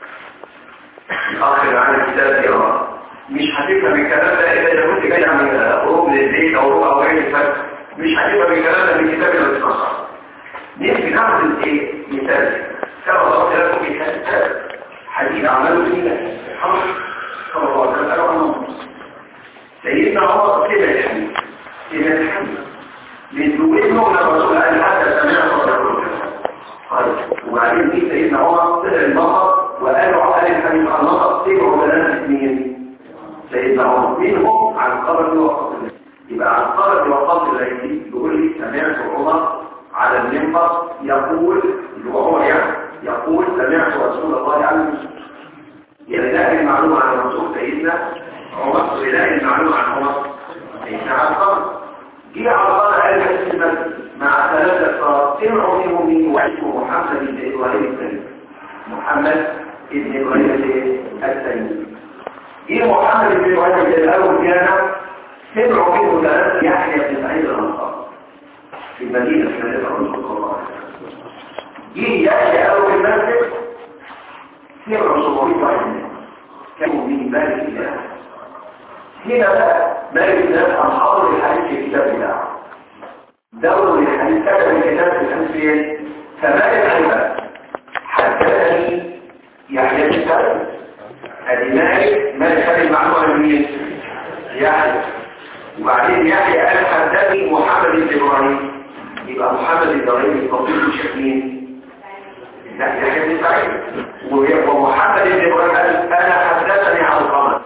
الأخ اللي عن الكتاب يرى مش هتفهم الكلام ده إذا كنت جاي عن خروج للبيت أو أو غير الفرق مش هتفهم الكلام ده من الكتاب اللي بتنصر. نفسي نعمل إيه مثال كما ضربت لكم مثال حديث عمله فينا حمد صلى الله عليه وسلم سيدنا عمر كده يا حبيبي كده يا حبيبي من ذوقهم الرسول قال حتى سمعت رسول الله وبعدين دي سيدنا عمر طلع النهر وقالوا على الحديث عن النهر سبعوا ثلاثة اثنين سيدنا عمر منهم عن قبر وقت يبقى عن قبر وقت الليل يقول لي سمعت عمر على المنبر يقول اللي هو يعني يقول سمعت رسول الله عليه وسلم. يعني لا المعلومة عن الرسول سيدنا عمر ولا المعلومة عن عمر سيدنا على القبر. جه على القبر قال حديث المسجد مع ثلاثة صار سمعوا منهم من واسمه محمد بن إبراهيم الثاني محمد بن إبراهيم الثاني. جه محمد بن إبراهيم الأول كان سمعوا منه ثلاثة يحيى بن سعيد الأنصاري في المدينة في مدينة الرسول صلى الله عليه وسلم. جه يحيى أول المسجد سمعوا سبعين واحد كانوا من مالك الله. هنا بقى مالك الله عن حاضر الحديث في كتاب الله دور الحديث كتب الكتاب في الحديث فمالك الله حدثني يحيى بن سعيد ادي مالك مالك هذه المعلومه مين؟ يحيى وبعدين يحيى قال حدثني محمد بن ابراهيم يبقى محمد بن ابراهيم الطبيب الشهيد لا يحيى بن سعيد ومحمد بن ابراهيم قال انا حدثني عن القمر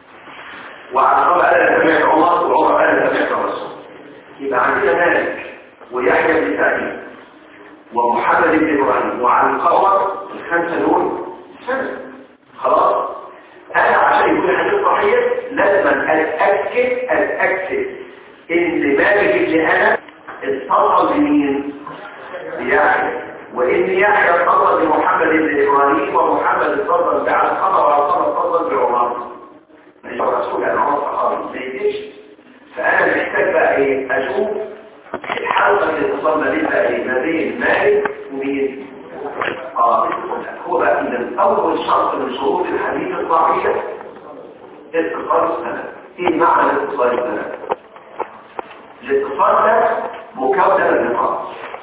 وعن القمر انا سمعت عمر وعمر انا سمعت الرسول. يبقى عندنا مالك ويحيى بن سعيد ومحمد بن ابراهيم وعن القمر الخمسه دول سنه. خلاص انا عشان يكون حديث صحيح لازم اتاكد اتاكد ان مالك اللي انا اتصل بمين؟ بيحيى وإن يحيى اتصل بمحمد بن إبراهيم ومحمد اتصل بعلى القمر وعلى اتصل بعمر مش الرسول أنا عمر صحابي ما يديش. فأنا محتاج بقى إيه أشوف الحلقة اللي الاتصال ما بين ما بين مالك ومين؟ اه هو بقى اذا اول شرط من شروط الحديث الصحيح اتصال السند. ايه معنى الاتصال السند؟ الاتصال ده مكون من نقاط.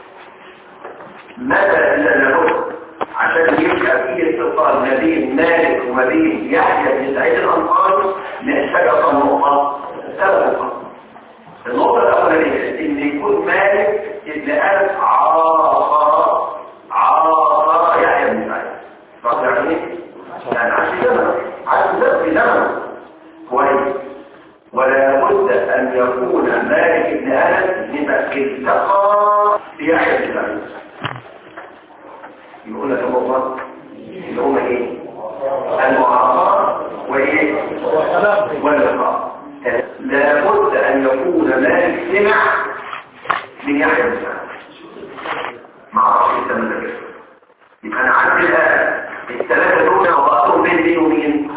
متى اذا لابد عشان يبقى في اتصال ما بين مالك وما بين يحيى بن سعيد الانصاري نحتاج كم نقطه؟ ثلاث نقاط. النقطه الاولانيه ان يكون مالك ابن انس عاصر عاصر يحيى بن سعيد. صح يعني يعني عشان زمن عشان زمن زمن كويس. ولا بد ان يكون مالك ابن انس يبقى التقى بيحيى بن سعيد. يقول لك الله اللي هم ايه؟ المعاصرة وايه؟ واللقاء. لابد ان يكون مالك سمع من يحيى بن سعيد. ما اعرفش انت من ذلك. يبقى انا عندي الان الثلاثه دول وضعتهم بين مين ومين؟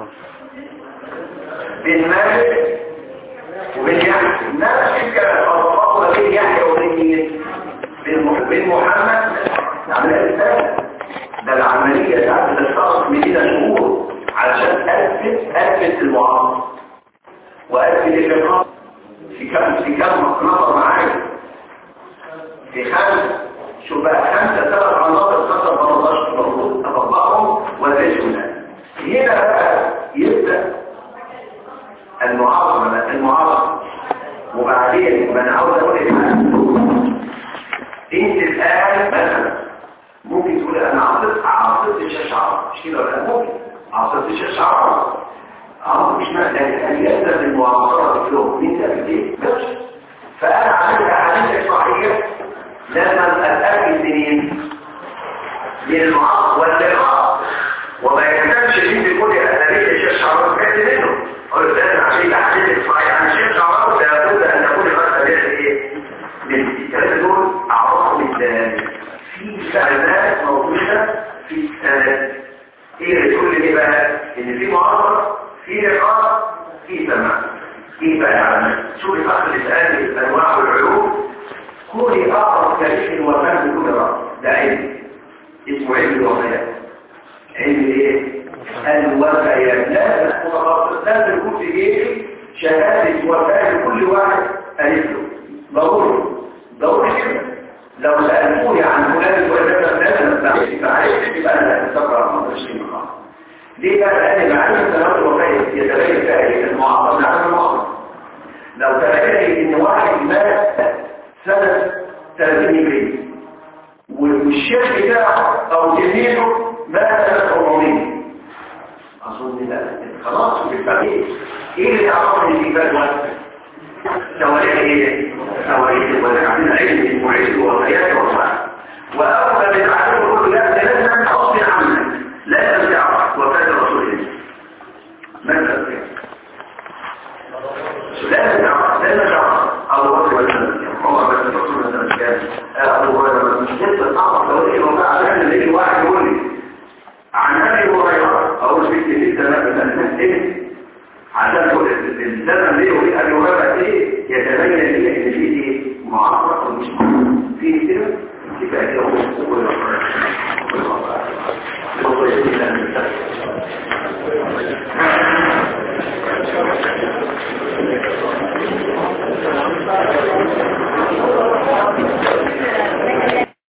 بين مالك وبين يحيى. نفس الكلام وضعتهم بين يحيى وبين مين؟ بين محمد. العملية الثانية ده العملية بتاعت تشتغل مدينة شهور علشان أثبت أثبت المعارضة وأثبت الإقرار في كم في كم نظر معايا في خمسة. شو بقى خمسة ثلاث عناصر خمسة ثلاثة المفروض أطبقهم وأدرسهم. هنا بقى يبدأ المعارضة المعارضة وبعدين ما أنا عاوز أقول إيه انت الآن مثلا ممكن تقول انا عاصرت عاصرت الشعر مش كده ولا ممكن عاصرت الشعر اه مش معنى ان يلزم المعاصره له انت بايه بس. فانا عملت احاديث صحيحه لازم اتاكد منين؟ من المعاصره واللقاء وما يحتاجش ان يكون ادبيه الشعر كانت منه اقول لازم عشان الاحاديث الصحيحه عن الشعر لابد ان تكون الغسله ايه؟ من الثلاثه دول اعرفهم الثاني في كلمات موجودة في السند. ايه اللي تقول لي بقى ان في معاصرة في لقاء في سماع. ايه بقى يعني شوف الاخر الاسئله الانواع والعلوم كل اقرب كلمه وفهم كل راس ده علم اسمه علم الوفيات. علم ايه؟ الوفيات. لا متخصص لازم يكون في جيبي شهاده وفاه لكل واحد الف له ضروري ضروري كده. لو سألتوني عن فلان وإذا فلان فعليك فعليك يبقى أنا أتذكر ما تشتري مقام. ليه بقى؟ لأن معلومة سنوات الوفاة يتبين فيها المعاصرة نعم المعاصرة. لو تبين إن واحد مات سنة ثلاثين هجرية والشيخ بتاعه أو جميله مات سنة أربعمية أظن لا خلاص يبقى إيه؟ إيه اللي أعرفني في بال واحد؟ تواريخ ايه؟ تواريخ والعلم علم المعيد والخيال والصحة وأول من أعلمه كل ذلك لازم أصل عنك لازم تعرف وفاة رسول الله ماذا لازم تعرف لازم تعرف أبو بكر والسلام عمر بن الرسول صلى الله عليه وسلم أبو هريرة مش لازم تعرف لو إيه وفاة عشان يجي واحد يقول لي عن أبي هريرة أقول في كتير زمان إيه عشان الزمن ليه وفي أبي هريرة إيه يتبين ليه إن فيه إيه معاصرة ومش معاصرة فيه كده